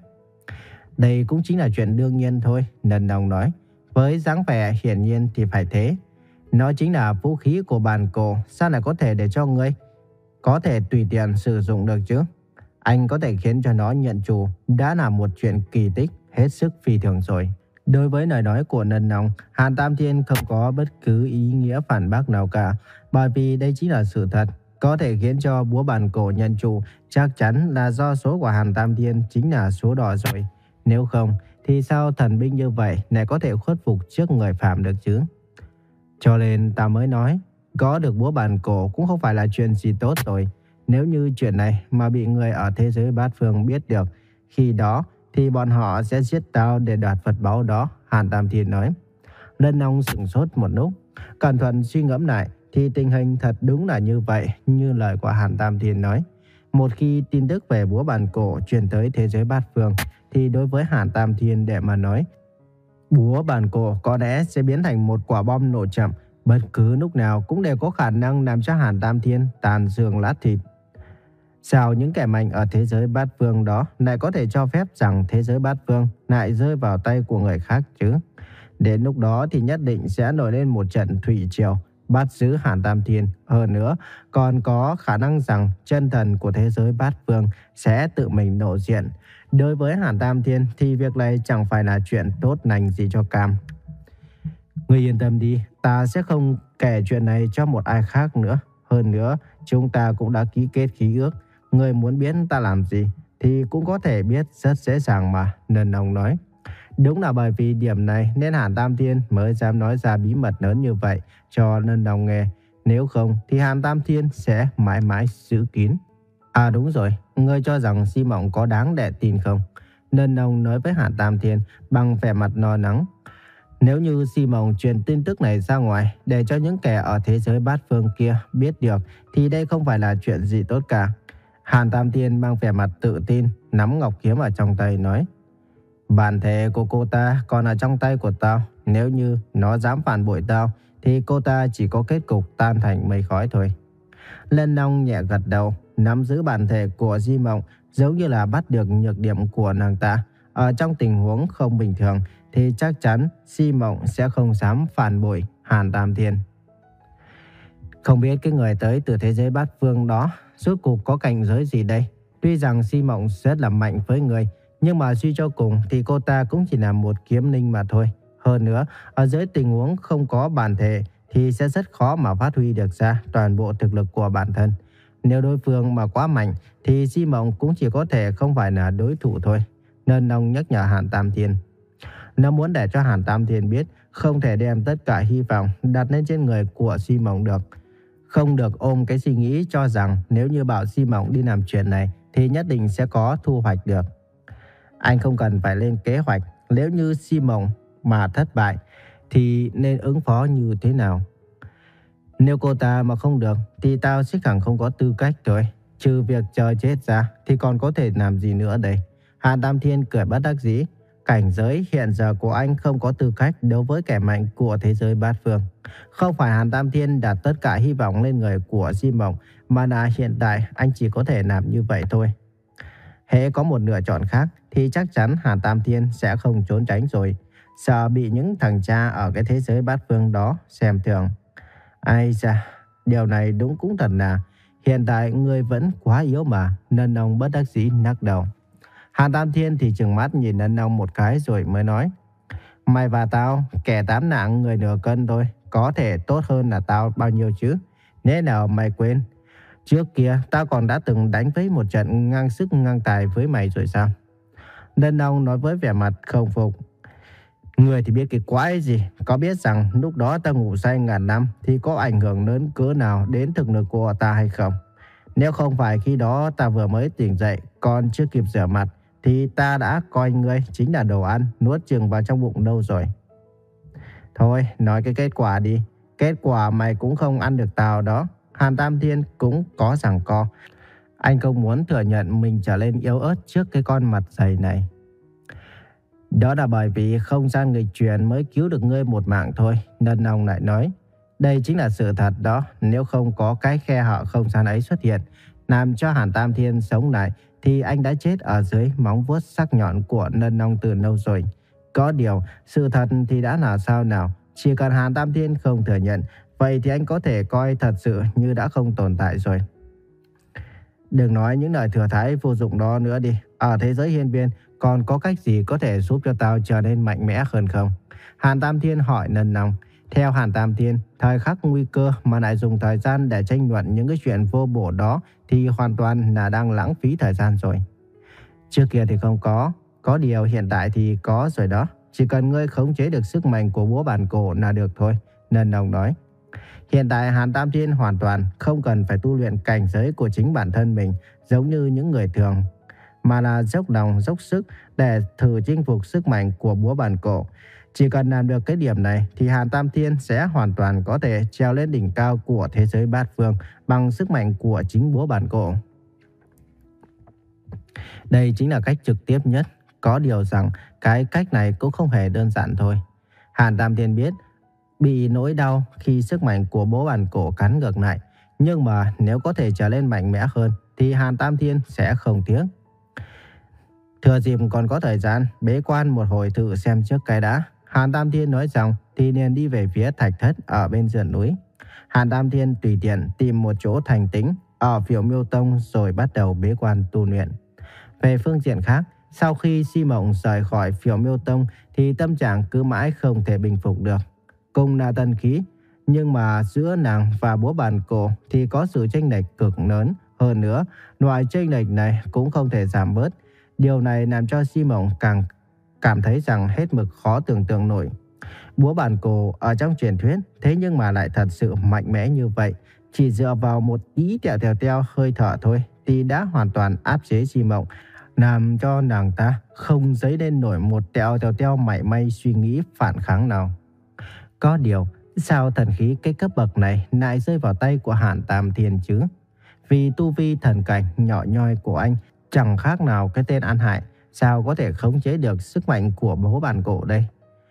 Đây cũng chính là chuyện đương nhiên thôi, Nần Nông nói. Với dáng vẻ hiển nhiên thì phải thế. Nó chính là vũ khí của bàn cổ, sao lại có thể để cho ngươi có thể tùy tiện sử dụng được chứ? Anh có thể khiến cho nó nhận chủ đã là một chuyện kỳ tích hết sức phi thường rồi. Đối với lời nói của Nần Nông, Hàn Tam Thiên không có bất cứ ý nghĩa phản bác nào cả, bởi vì đây chính là sự thật. Có thể khiến cho búa bàn cổ nhận chủ chắc chắn là do số của Hàn Tam Thiên chính là số đỏ rồi. Nếu không thì sao thần binh như vậy lại có thể khuất phục trước người phàm được chứ? Cho nên ta mới nói, có được búa bàn cổ cũng không phải là chuyện gì tốt rồi. Nếu như chuyện này mà bị người ở thế giới bát phương biết được, khi đó thì bọn họ sẽ giết tao để đoạt vật báu đó, Hàn Tam Thiên nói. Lân Long sửng sốt một lúc, cẩn thận suy ngẫm lại thì tình hình thật đúng là như vậy, như lời của Hàn Tam Thiên nói. Một khi tin tức về búa bàn cổ truyền tới thế giới bát phương, thì đối với Hàn Tam Thiên để mà nói, búa bàn cổ có lẽ sẽ biến thành một quả bom nổ chậm, bất cứ lúc nào cũng đều có khả năng làm cho Hàn Tam Thiên tàn xương lát thịt. Sao những kẻ mạnh ở thế giới bát phương đó lại có thể cho phép rằng thế giới bát phương lại rơi vào tay của người khác chứ? Đến lúc đó thì nhất định sẽ nổi lên một trận thủy triều bắt giữ Hàn Tam Thiên. Hơn nữa, còn có khả năng rằng chân thần của thế giới bát phương sẽ tự mình lộ diện. Đối với Hàn Tam Thiên thì việc này chẳng phải là chuyện tốt lành gì cho cam. Ngươi yên tâm đi, ta sẽ không kể chuyện này cho một ai khác nữa. Hơn nữa, chúng ta cũng đã ký kết khí ước. Ngươi muốn biết ta làm gì thì cũng có thể biết rất dễ dàng mà, Nần Nông nói. Đúng là bởi vì điểm này nên Hàn Tam Thiên mới dám nói ra bí mật lớn như vậy cho Nần Nông nghe. Nếu không thì Hàn Tam Thiên sẽ mãi mãi giữ kín. À đúng rồi, ngươi cho rằng Si Mộng có đáng để tin không? Nần Nông nói với Hàn Tam Thiên bằng vẻ mặt lo lắng. Nếu như Si Mộng truyền tin tức này ra ngoài để cho những kẻ ở thế giới bát phương kia biết được thì đây không phải là chuyện gì tốt cả. Hàn Tam Thiên mang vẻ mặt tự tin, nắm ngọc kiếm ở trong tay nói. Bản thể của cô ta còn ở trong tay của tao. Nếu như nó dám phản bội tao thì cô ta chỉ có kết cục tan thành mây khói thôi. Lân Long nhẹ gật đầu, nắm giữ bản thể của Di Mộng giống như là bắt được nhược điểm của nàng ta. Ở trong tình huống không bình thường thì chắc chắn Di Mộng sẽ không dám phản bội Hàn Tam Thiên. Không biết cái người tới từ thế giới bát phương đó rốt cuộc có cảnh giới gì đây? Tuy rằng Di Mộng rất là mạnh với người, nhưng mà suy cho cùng thì cô ta cũng chỉ là một kiếm linh mà thôi. Hơn nữa, ở dưới tình huống không có bản thể thì sẽ rất khó mà phát huy được ra toàn bộ thực lực của bản thân. Nếu đối phương mà quá mạnh thì Di Mộng cũng chỉ có thể không phải là đối thủ thôi. Nên ông nhắc nhở Hàn Tam Thiên. Nó muốn để cho Hàn Tam Thiên biết không thể đem tất cả hy vọng đặt lên trên người của Di Mộng được. Không được ôm cái suy nghĩ cho rằng nếu như bảo Di Mộng đi làm chuyện này thì nhất định sẽ có thu hoạch được. Anh không cần phải lên kế hoạch nếu như Di Mộng mà thất bại thì nên ứng phó như thế nào. Nếu cô ta mà không được thì tao sẽ càng không có tư cách rồi. Trừ việc chờ chết ra thì còn có thể làm gì nữa đây? Hàn Tam Thiên cười bất đắc dĩ. Cảnh giới hiện giờ của anh không có tư cách đối với kẻ mạnh của thế giới bát phương. Không phải Hàn Tam Thiên đặt tất cả hy vọng lên người của Di Mộng, mà là hiện tại anh chỉ có thể làm như vậy thôi. Hễ có một lựa chọn khác thì chắc chắn Hàn Tam Thiên sẽ không trốn tránh rồi. Sợ bị những thằng cha ở cái thế giới bát phương đó xem thường. Ai da, điều này đúng cũng thật là hiện tại người vẫn quá yếu mà. Nên ông bất đắc dĩ lắc đầu. Hàn Tam Thiên thì trừng mắt nhìn Ân Ông một cái rồi mới nói. Mày và tao, kẻ tám nặng người nửa cân thôi, có thể tốt hơn là tao bao nhiêu chứ? Nếu nào mày quên, trước kia tao còn đã từng đánh với một trận ngang sức ngang tài với mày rồi sao? Ân Ông nói với vẻ mặt không phục. Người thì biết cái quái gì, có biết rằng lúc đó tao ngủ say ngàn năm thì có ảnh hưởng lớn cỡ nào đến thực lực của ta hay không? Nếu không phải khi đó ta vừa mới tỉnh dậy, còn chưa kịp rửa mặt, thì ta đã coi ngươi chính là đồ ăn, nuốt chừng vào trong bụng đâu rồi. Thôi, nói cái kết quả đi. Kết quả mày cũng không ăn được tao đó. Hàn Tam Thiên cũng có giằng co. Anh không muốn thừa nhận mình trở lên yếu ớt trước cái con mặt dày này. Đó là bởi vì không gian nghịch chuyển mới cứu được ngươi một mạng thôi. Nân Nông lại nói. Đây chính là sự thật đó. Nếu không có cái khe hở không gian ấy xuất hiện, làm cho Hàn Tam Thiên sống lại, thì anh đã chết ở dưới móng vuốt sắc nhọn của Nân Nông từ lâu rồi. Có điều, sự thật thì đã là sao nào? Chỉ cần Hàn Tam Thiên không thừa nhận, vậy thì anh có thể coi thật sự như đã không tồn tại rồi. Đừng nói những lời thừa thãi vô dụng đó nữa đi. Ở thế giới hiên viên, còn có cách gì có thể giúp cho tao trở nên mạnh mẽ hơn không? Hàn Tam Thiên hỏi Nân Nông. Theo Hàn Tam Thiên, thời khắc nguy cơ mà lại dùng thời gian để tranh luận những cái chuyện vô bổ đó thì hoàn toàn là đang lãng phí thời gian rồi. Trước kia thì không có, có điều hiện tại thì có rồi đó. Chỉ cần ngươi khống chế được sức mạnh của búa bản cổ là được thôi, Nân Nông nói. Hiện tại Hàn Tam Thiên hoàn toàn không cần phải tu luyện cảnh giới của chính bản thân mình giống như những người thường, mà là dốc lòng dốc sức để thử chinh phục sức mạnh của búa bản cổ. Chỉ cần làm được cái điểm này thì Hàn Tam Thiên sẽ hoàn toàn có thể trèo lên đỉnh cao của thế giới bát phương bằng sức mạnh của chính búa bản cổ. Đây chính là cách trực tiếp nhất. Có điều rằng cái cách này cũng không hề đơn giản thôi. Hàn Tam Thiên biết bị nỗi đau khi sức mạnh của búa bản cổ cắn ngược lại, nhưng mà nếu có thể trở lên mạnh mẽ hơn thì Hàn Tam Thiên sẽ không tiếc. Thừa dịp còn có thời gian, bế quan một hồi thử xem trước cái đã. Hàn Tam Thiên nói xong thì liền đi về phía thạch thất ở bên sườn núi. Hàn Tam Thiên tùy tiện tìm một chỗ thành tĩnh ở Phiểu Miêu Tông rồi bắt đầu bế quan tu luyện. Về phương diện khác, sau khi Si Mộng rời khỏi Phiểu Miêu Tông thì tâm trạng cứ mãi không thể bình phục được. Cùng là tân khí, nhưng mà giữa nàng và búa bản cổ thì có sự chênh lệch cực lớn. Hơn nữa, loại chênh lệch này cũng không thể giảm bớt. Điều này làm cho Si Mộng càng cảm thấy rằng hết mực khó tưởng tượng nổi. Búa bản cổ ở trong truyền thuyết, thế nhưng mà lại thật sự mạnh mẽ như vậy. Chỉ dựa vào một tí tẹo tèo teo hơi thở thôi thì đã hoàn toàn áp chế Si Mộng, làm cho nàng ta không dấy lên nổi một tẹo tèo teo mảy may suy nghĩ phản kháng nào. Có điều, sao thần khí cái cấp bậc này lại rơi vào tay của Hàn Tam Thiên chứ? Vì tu vi thần cảnh nhỏ nhoi của anh chẳng khác nào cái tên ăn hại, sao có thể khống chế được sức mạnh của búa bản cổ đây?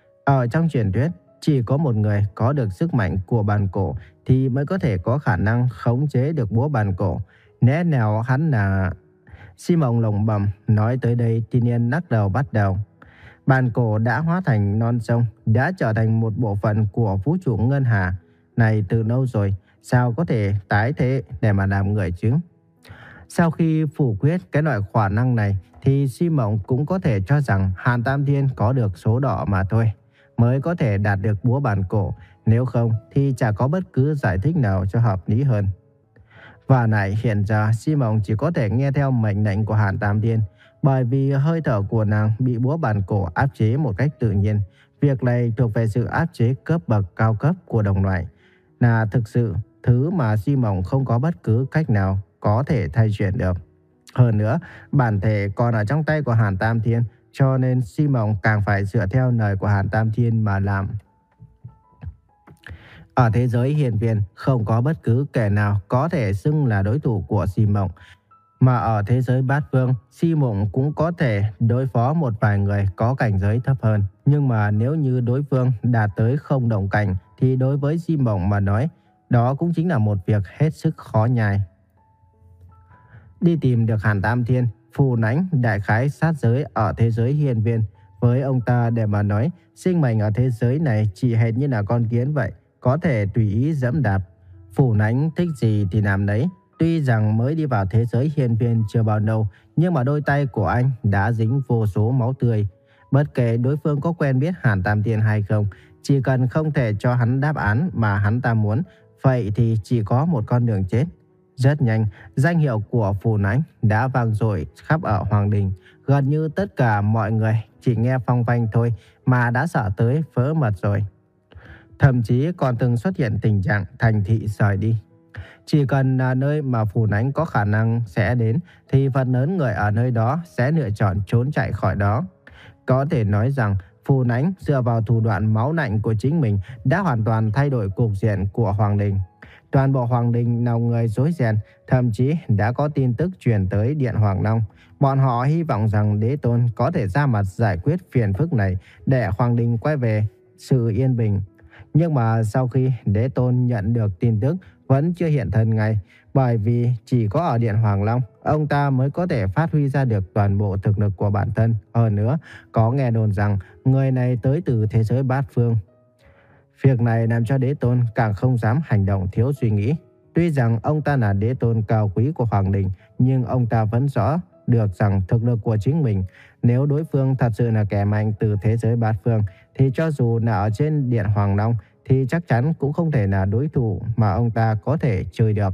Ở trong truyền thuyết, chỉ có một người có được sức mạnh của bản cổ thì mới có thể có khả năng khống chế được búa bản cổ. Lẽ nào hắn là... Si Mộng lẩm bẩm nói tới đây thì liền lắc đầu bắt đầu. Bản cổ đã hóa thành non sông, đã trở thành một bộ phận của vũ trụ ngân hà này từ lâu rồi, sao có thể tái thế để mà làm người chứ? Sau khi phủ quyết cái loại khả năng này thì Si Mộng cũng có thể cho rằng Hàn Tam Thiên có được số đỏ mà thôi mới có thể đạt được búa bản cổ, nếu không thì chả có bất cứ giải thích nào cho hợp lý hơn. Và lại hiện giờ Si Mộng chỉ có thể nghe theo mệnh lệnh của Hàn Tam Thiên, bởi vì hơi thở của nàng bị búa bản cổ áp chế một cách tự nhiên. Việc này thuộc về sự áp chế cấp bậc cao cấp của đồng loại, là thực sự thứ mà Si Mộng không có bất cứ cách nào có thể thay chuyển được. Hơn nữa, bản thể còn ở trong tay của Hàn Tam Thiên, cho nên Si Mộng càng phải dựa theo lời của Hàn Tam Thiên mà làm. Ở thế giới hiền viên, không có bất cứ kẻ nào có thể xưng là đối thủ của Si Mộng. Mà ở thế giới bát vương, Si Mộng cũng có thể đối phó một vài người có cảnh giới thấp hơn. Nhưng mà nếu như đối phương đạt tới không động cảnh thì đối với Si Mộng mà nói, đó cũng chính là một việc hết sức khó nhai. Đi tìm được Hàn Tam Thiên, phù nánh đại khái sát giới ở thế giới hiền viên. Với ông ta để mà nói, sinh mệnh ở thế giới này chỉ hệt như là con kiến vậy, có thể tùy ý dẫm đạp. Phù nánh thích gì thì làm đấy. Tuy rằng mới đi vào thế giới hiên viên chưa bao lâu, nhưng mà đôi tay của anh đã dính vô số máu tươi. Bất kể đối phương có quen biết Hàn Tam Thiên hay không, chỉ cần không thể cho hắn đáp án mà hắn ta muốn, vậy thì chỉ có một con đường chết. Rất nhanh, danh hiệu của Phù Nánh đã vang dội khắp ở Hoàng Đình. Gần như tất cả mọi người chỉ nghe phong phanh thôi mà đã sợ tới vỡ mật rồi. Thậm chí còn từng xuất hiện tình trạng thành thị rời đi. Chỉ cần là nơi mà Phù Nánh có khả năng sẽ đến thì phần lớn người ở nơi đó sẽ lựa chọn trốn chạy khỏi đó. Có thể nói rằng Phù Nánh dựa vào thủ đoạn máu lạnh của chính mình đã hoàn toàn thay đổi cục diện của Hoàng Đình. Toàn bộ Hoàng Đình lòng người rối ren, thậm chí đã có tin tức truyền tới Điện Hoàng Long. Bọn họ hy vọng rằng Đế Tôn có thể ra mặt giải quyết phiền phức này để Hoàng Đình quay về sự yên bình. Nhưng mà sau khi Đế Tôn nhận được tin tức vẫn chưa hiện thân ngay, bởi vì chỉ có ở Điện Hoàng Long ông ta mới có thể phát huy ra được toàn bộ thực lực của bản thân. Hơn nữa, có nghe đồn rằng người này tới từ thế giới bát phương. Việc này làm cho Đế Tôn càng không dám hành động thiếu suy nghĩ. Tuy rằng ông ta là Đế Tôn cao quý của Hoàng Đình, nhưng ông ta vẫn rõ được rằng thực lực của chính mình, nếu đối phương thật sự là kẻ mạnh từ thế giới bát phương, thì cho dù là ở trên Điện Hoàng Long thì chắc chắn cũng không thể là đối thủ mà ông ta có thể chơi được.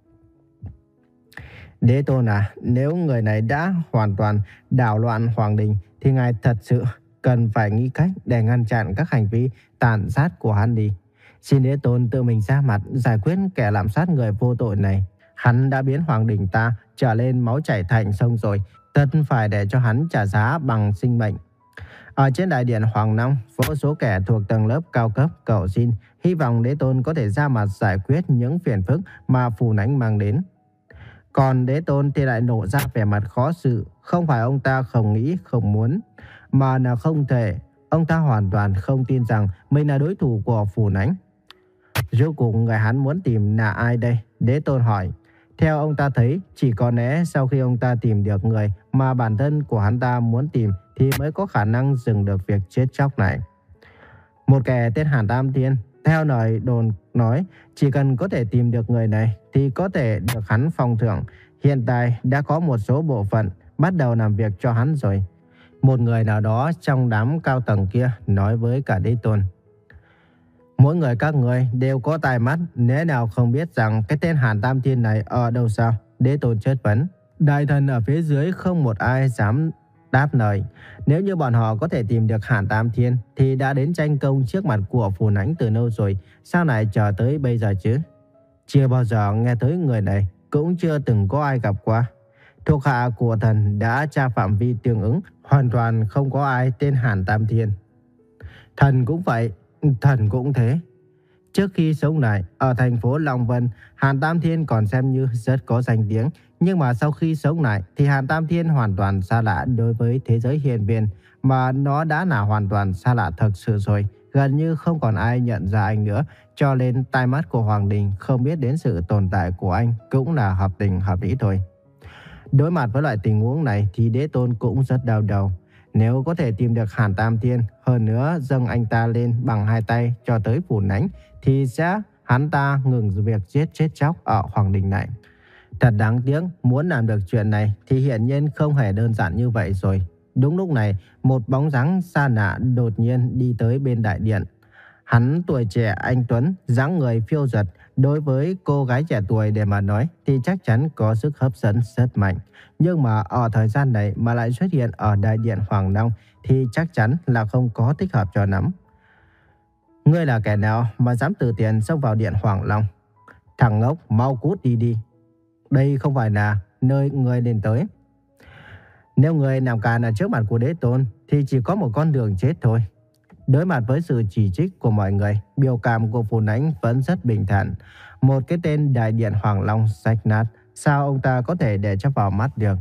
Đế Tôn à, nếu người này đã hoàn toàn đảo loạn Hoàng Đình thì ngài thật sự cần phải nghĩ cách để ngăn chặn các hành vi tàn sát của hắn đi. Xin Đế Tôn tự mình ra mặt giải quyết kẻ lạm sát người vô tội này. Hắn đã biến Hoàng Đình ta trở lên máu chảy thành sông rồi, tất phải để cho hắn trả giá bằng sinh mệnh. Ở trên đại điện Hoàng Long, vô số kẻ thuộc tầng lớp cao cấp cầu xin, hy vọng Đế Tôn có thể ra mặt giải quyết những phiền phức mà Phù Nánh mang đến. Còn Đế Tôn thì lại nổ ra vẻ mặt khó xử. Không phải ông ta không nghĩ, không muốn, mà là không thể. Ông ta hoàn toàn không tin rằng mình là đối thủ của Phù Nánh. Rốt cuộc người hắn muốn tìm là ai đây? Đế Tôn hỏi. Theo ông ta thấy, chỉ có lẽ sau khi ông ta tìm được người mà bản thân của hắn ta muốn tìm thì mới có khả năng dừng được việc chết chóc này. Một kẻ tên Hàn Tam Thiên, theo lời đồn nói, chỉ cần có thể tìm được người này thì có thể được hắn phong thưởng. Hiện tại đã có một số bộ phận bắt đầu làm việc cho hắn rồi. Một người nào đó trong đám cao tầng kia nói với cả Đế Tôn. Mỗi người các người đều có tai mắt, nếu nào không biết rằng cái tên Hàn Tam Thiên này ở đâu sao? Đế Tôn chất vấn. Đại thần ở phía dưới không một ai dám đáp lời. Nếu như bọn họ có thể tìm được Hàn Tam Thiên thì đã đến tranh công trước mặt của Phù Nánh từ lâu rồi, sao lại chờ tới bây giờ chứ? Chưa bao giờ nghe tới người này, cũng chưa từng có ai gặp qua. Thuộc hạ của thần đã tra phạm vi tương ứng, hoàn toàn không có ai tên Hàn Tam Thiên. Thần cũng vậy, thần cũng thế. Trước khi sống lại ở thành phố Long Vân, Hàn Tam Thiên còn xem như rất có danh tiếng. Nhưng mà sau khi sống lại thì Hàn Tam Thiên hoàn toàn xa lạ đối với thế giới hiền viên. Mà nó đã là hoàn toàn xa lạ thật sự rồi. Gần như không còn ai nhận ra anh nữa. Cho nên tai mắt của Hoàng Đình không biết đến sự tồn tại của anh cũng là hợp tình hợp lý thôi. Đối mặt với loại tình huống này thì Đế Tôn cũng rất đau đầu. Nếu có thể tìm được Hàn Tam Thiên, hơn nữa dâng anh ta lên bằng hai tay cho tới Phù Nánh, thì sẽ hắn ta ngừng việc giết chết chóc ở Hoàng Đình này. Thật đáng tiếc, muốn làm được chuyện này thì hiển nhiên không hề đơn giản như vậy rồi. Đúng lúc này, một bóng dáng xa lạ đột nhiên đi tới bên đại điện. Hắn tuổi trẻ anh tuấn, dáng người phiêu dật, đối với cô gái trẻ tuổi để mà nói thì chắc chắn có sức hấp dẫn rất mạnh. Nhưng mà ở thời gian này mà lại xuất hiện ở đại điện Hoàng Long thì chắc chắn là không có thích hợp cho lắm. Ngươi là kẻ nào mà dám từ tiền xông vào điện Hoàng Long? Thằng ngốc, mau cút đi đi. Đây không phải là nơi ngươi nên tới. Nếu ngươi nằm càn ở trước mặt của Đế Tôn thì chỉ có một con đường chết thôi. Đối mặt với sự chỉ trích của mọi người, biểu cảm của Phù Nánh vẫn rất bình thản. Một cái tên đại điện Hoàng Long rách nát, sao ông ta có thể để cho vào mắt được?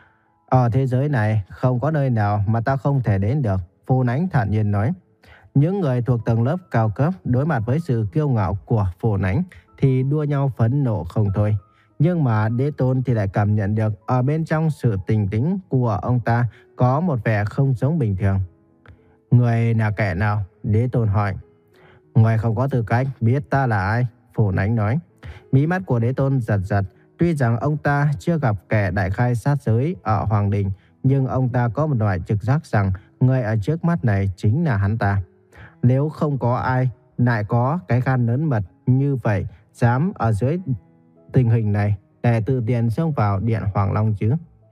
Ở thế giới này không có nơi nào mà ta không thể đến được, Phù Nánh thản nhiên nói. Những người thuộc tầng lớp cao cấp đối mặt với sự kiêu ngạo của Phù Nánh thì đua nhau phẫn nộ không thôi. Nhưng mà Đế Tôn thì lại cảm nhận được ở bên trong sự bình tĩnh của ông ta có một vẻ không giống bình thường. Người là kẻ nào? Đế Tôn hỏi. Người không có tư cách biết ta là ai, Phù Nánh nói. Mí mắt của Đế Tôn giật giật. Tuy rằng ông ta chưa gặp kẻ đại khai sát giới ở Hoàng Đình, nhưng ông ta có một loại trực giác rằng người ở trước mắt này chính là hắn ta. Nếu không có ai lại có cái gan lớn mật như vậy, dám ở dưới tình hình này để tự tiền xông vào điện Hoàng Long chứ?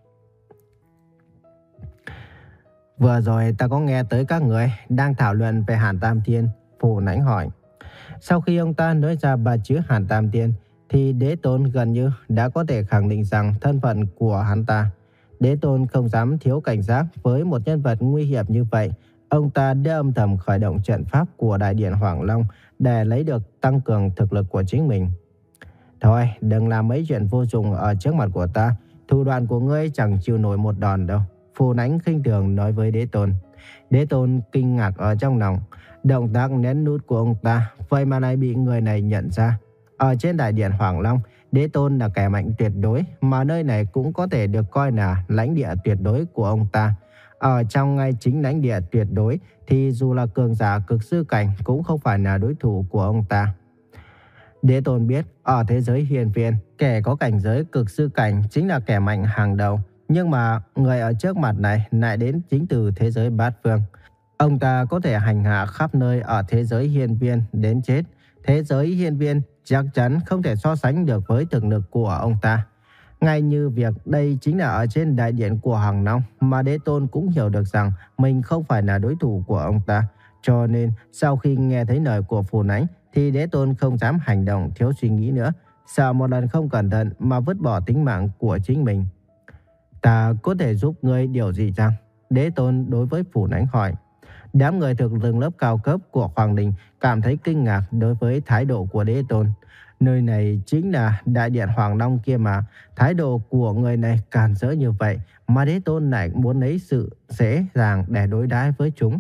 Vừa rồi ta có nghe tới các người đang thảo luận về Hàn Tam Thiên, Phù Nánh hỏi. Sau khi ông ta nói ra ba chữ Hàn Tam Thiên thì Đế Tôn gần như đã có thể khẳng định rằng thân phận của hắn ta. Đế Tôn không dám thiếu cảnh giác với một nhân vật nguy hiểm như vậy. Ông ta đã âm thầm khởi động trận pháp của Đại Điện Hoàng Long để lấy được tăng cường thực lực của chính mình. Thôi, đừng làm mấy chuyện vô dụng ở trước mặt của ta. Thủ đoạn của ngươi chẳng chịu nổi một đòn đâu. Phù Nánh khinh thường nói với Đế Tôn. Đế Tôn kinh ngạc ở trong lòng. Động tác nén nút của ông ta vậy mà lại bị người này nhận ra. Ở trên Đại Điện Hoàng Long, Đế Tôn là kẻ mạnh tuyệt đối, mà nơi này cũng có thể được coi là lãnh địa tuyệt đối của ông ta. Ở trong ngay chính lãnh địa tuyệt đối thì dù là cường giả cực sư cảnh cũng không phải là đối thủ của ông ta. Đế Tôn biết ở thế giới hiền viên, kẻ có cảnh giới cực sư cảnh chính là kẻ mạnh hàng đầu. Nhưng mà người ở trước mặt này lại đến chính từ thế giới bát phương. Ông ta có thể hành hạ khắp nơi ở thế giới hiên viên đến chết. Thế giới hiên viên chắc chắn không thể so sánh được với thực lực của ông ta. Ngay như việc đây chính là ở trên đại điện của Hoàng Long, mà Đế Tôn cũng hiểu được rằng mình không phải là đối thủ của ông ta. Cho nên sau khi nghe thấy lời của Phù Nánh thì Đế Tôn không dám hành động thiếu suy nghĩ nữa, sợ một lần không cẩn thận mà vứt bỏ tính mạng của chính mình. Ta có thể giúp ngươi điều gì chăng? Đế Tôn đối với Phù Nánh hỏi. Đám người thuộc tầng lớp cao cấp của Hoàng Đình cảm thấy kinh ngạc đối với thái độ của Đế Tôn. Nơi này chính là Đại Điện Hoàng Long kia mà. Thái độ của người này càn rỡ như vậy mà Đế Tôn lại muốn lấy sự dễ dàng để đối đãi với chúng.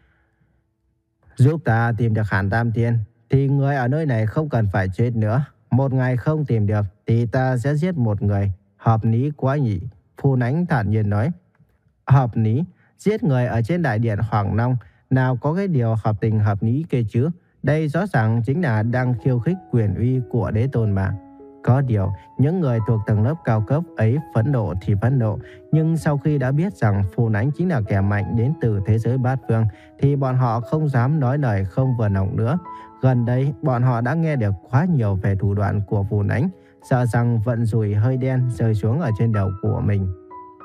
Giúp ta tìm được Hàn Tam Thiên thì người ở nơi này không cần phải chết nữa. Một ngày không tìm được thì ta sẽ giết một người. Hợp lý quá nhỉ? Phù Nánh thản nhiên nói. Hợp lý? Giết người ở trên Đại Điện Hoàng Long, nào có cái điều hợp tình hợp lý kia chứ? Đây rõ ràng chính là đang khiêu khích quyền uy của Đế Tôn mà. Có điều, những người thuộc tầng lớp cao cấp ấy phẫn nộ thì phẫn nộ, nhưng sau khi đã biết rằng Phù Nánh chính là kẻ mạnh đến từ thế giới bát phương, thì bọn họ không dám nói lời không vừa lòng nữa. Gần đây, bọn họ đã nghe được quá nhiều về thủ đoạn của Phù Nánh, sợ rằng vận rủi hơi đen rơi xuống ở trên đầu của mình.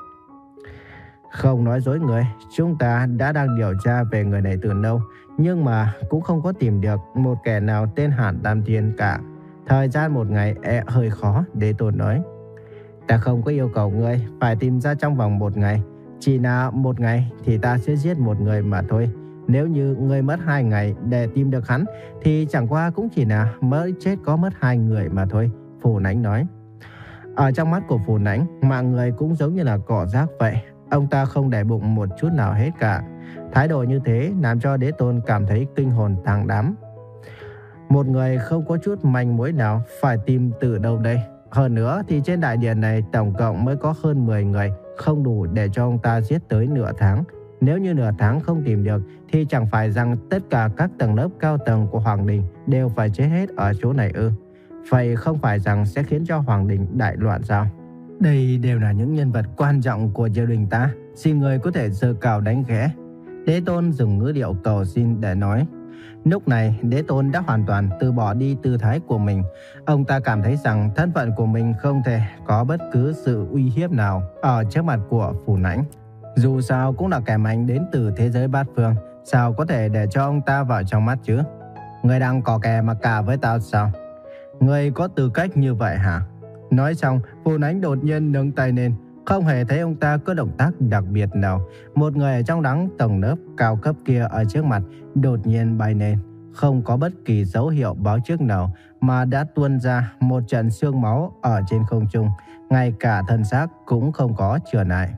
Không nói dối người, chúng ta đã đang điều tra về người này từ lâu, nhưng mà cũng không có tìm được một kẻ nào tên Hàn Tam Thiên cả. Thời gian một ngày e hơi khó, Đế Tôn nói. Ta không có yêu cầu ngươi phải tìm ra trong vòng một ngày. Chỉ là một ngày thì ta sẽ giết một người mà thôi. Nếu như ngươi mất hai ngày để tìm được hắn thì chẳng qua cũng chỉ là mới chết có mất hai người mà thôi, Phù Nánh nói. Ở trong mắt của Phù Nánh, mạng người cũng giống như là cỏ rác vậy. Ông ta không để bụng một chút nào hết cả. Thái độ như thế làm cho Đế Tôn cảm thấy kinh hồn tàng đám. Một người không có chút manh mối nào, phải tìm từ đâu đây? Hơn nữa thì trên đại điện này tổng cộng mới có hơn mười người, không đủ để cho ông ta giết tới nửa tháng. Nếu như nửa tháng không tìm được thì chẳng phải rằng tất cả các tầng lớp cao tầng của Hoàng Đình đều phải chết hết ở chỗ này ư? Vậy không phải rằng sẽ khiến cho Hoàng Đình đại loạn sao? Đây đều là những nhân vật quan trọng của triều đình ta, xin người có thể giơ cao đánh khẽ. Đế Tôn dùng ngữ điệu cầu xin để nói. Lúc này Đế Tôn đã hoàn toàn từ bỏ đi tư thái của mình. Ông ta cảm thấy rằng thân phận của mình không thể có bất cứ sự uy hiếp nào ở trước mặt của Phù Nánh. Dù sao cũng là kẻ mạnh đến từ thế giới bát phương, sao có thể để cho ông ta vào trong mắt chứ? Người đang có kè mà cả với tao sao? Người có tư cách như vậy hả? Nói xong, Phù Nánh đột nhiên nâng tay lên. Không hề thấy ông ta có động tác đặc biệt nào. Một người ở trong đám tầng lớp cao cấp kia ở trước mặt đột nhiên bay lên, không có bất kỳ dấu hiệu báo trước nào mà đã tuôn ra một trận xương máu ở trên không trung, ngay cả thân xác cũng không có trở lại.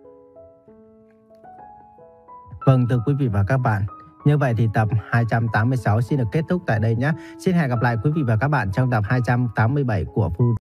Vâng, thưa quý vị và các bạn, như vậy thì tập hai trăm tám mươi sáu xin được kết thúc tại đây nhé. Xin hẹn gặp lại quý vị và các bạn trong tập hai trăm tám mươi bảy của Full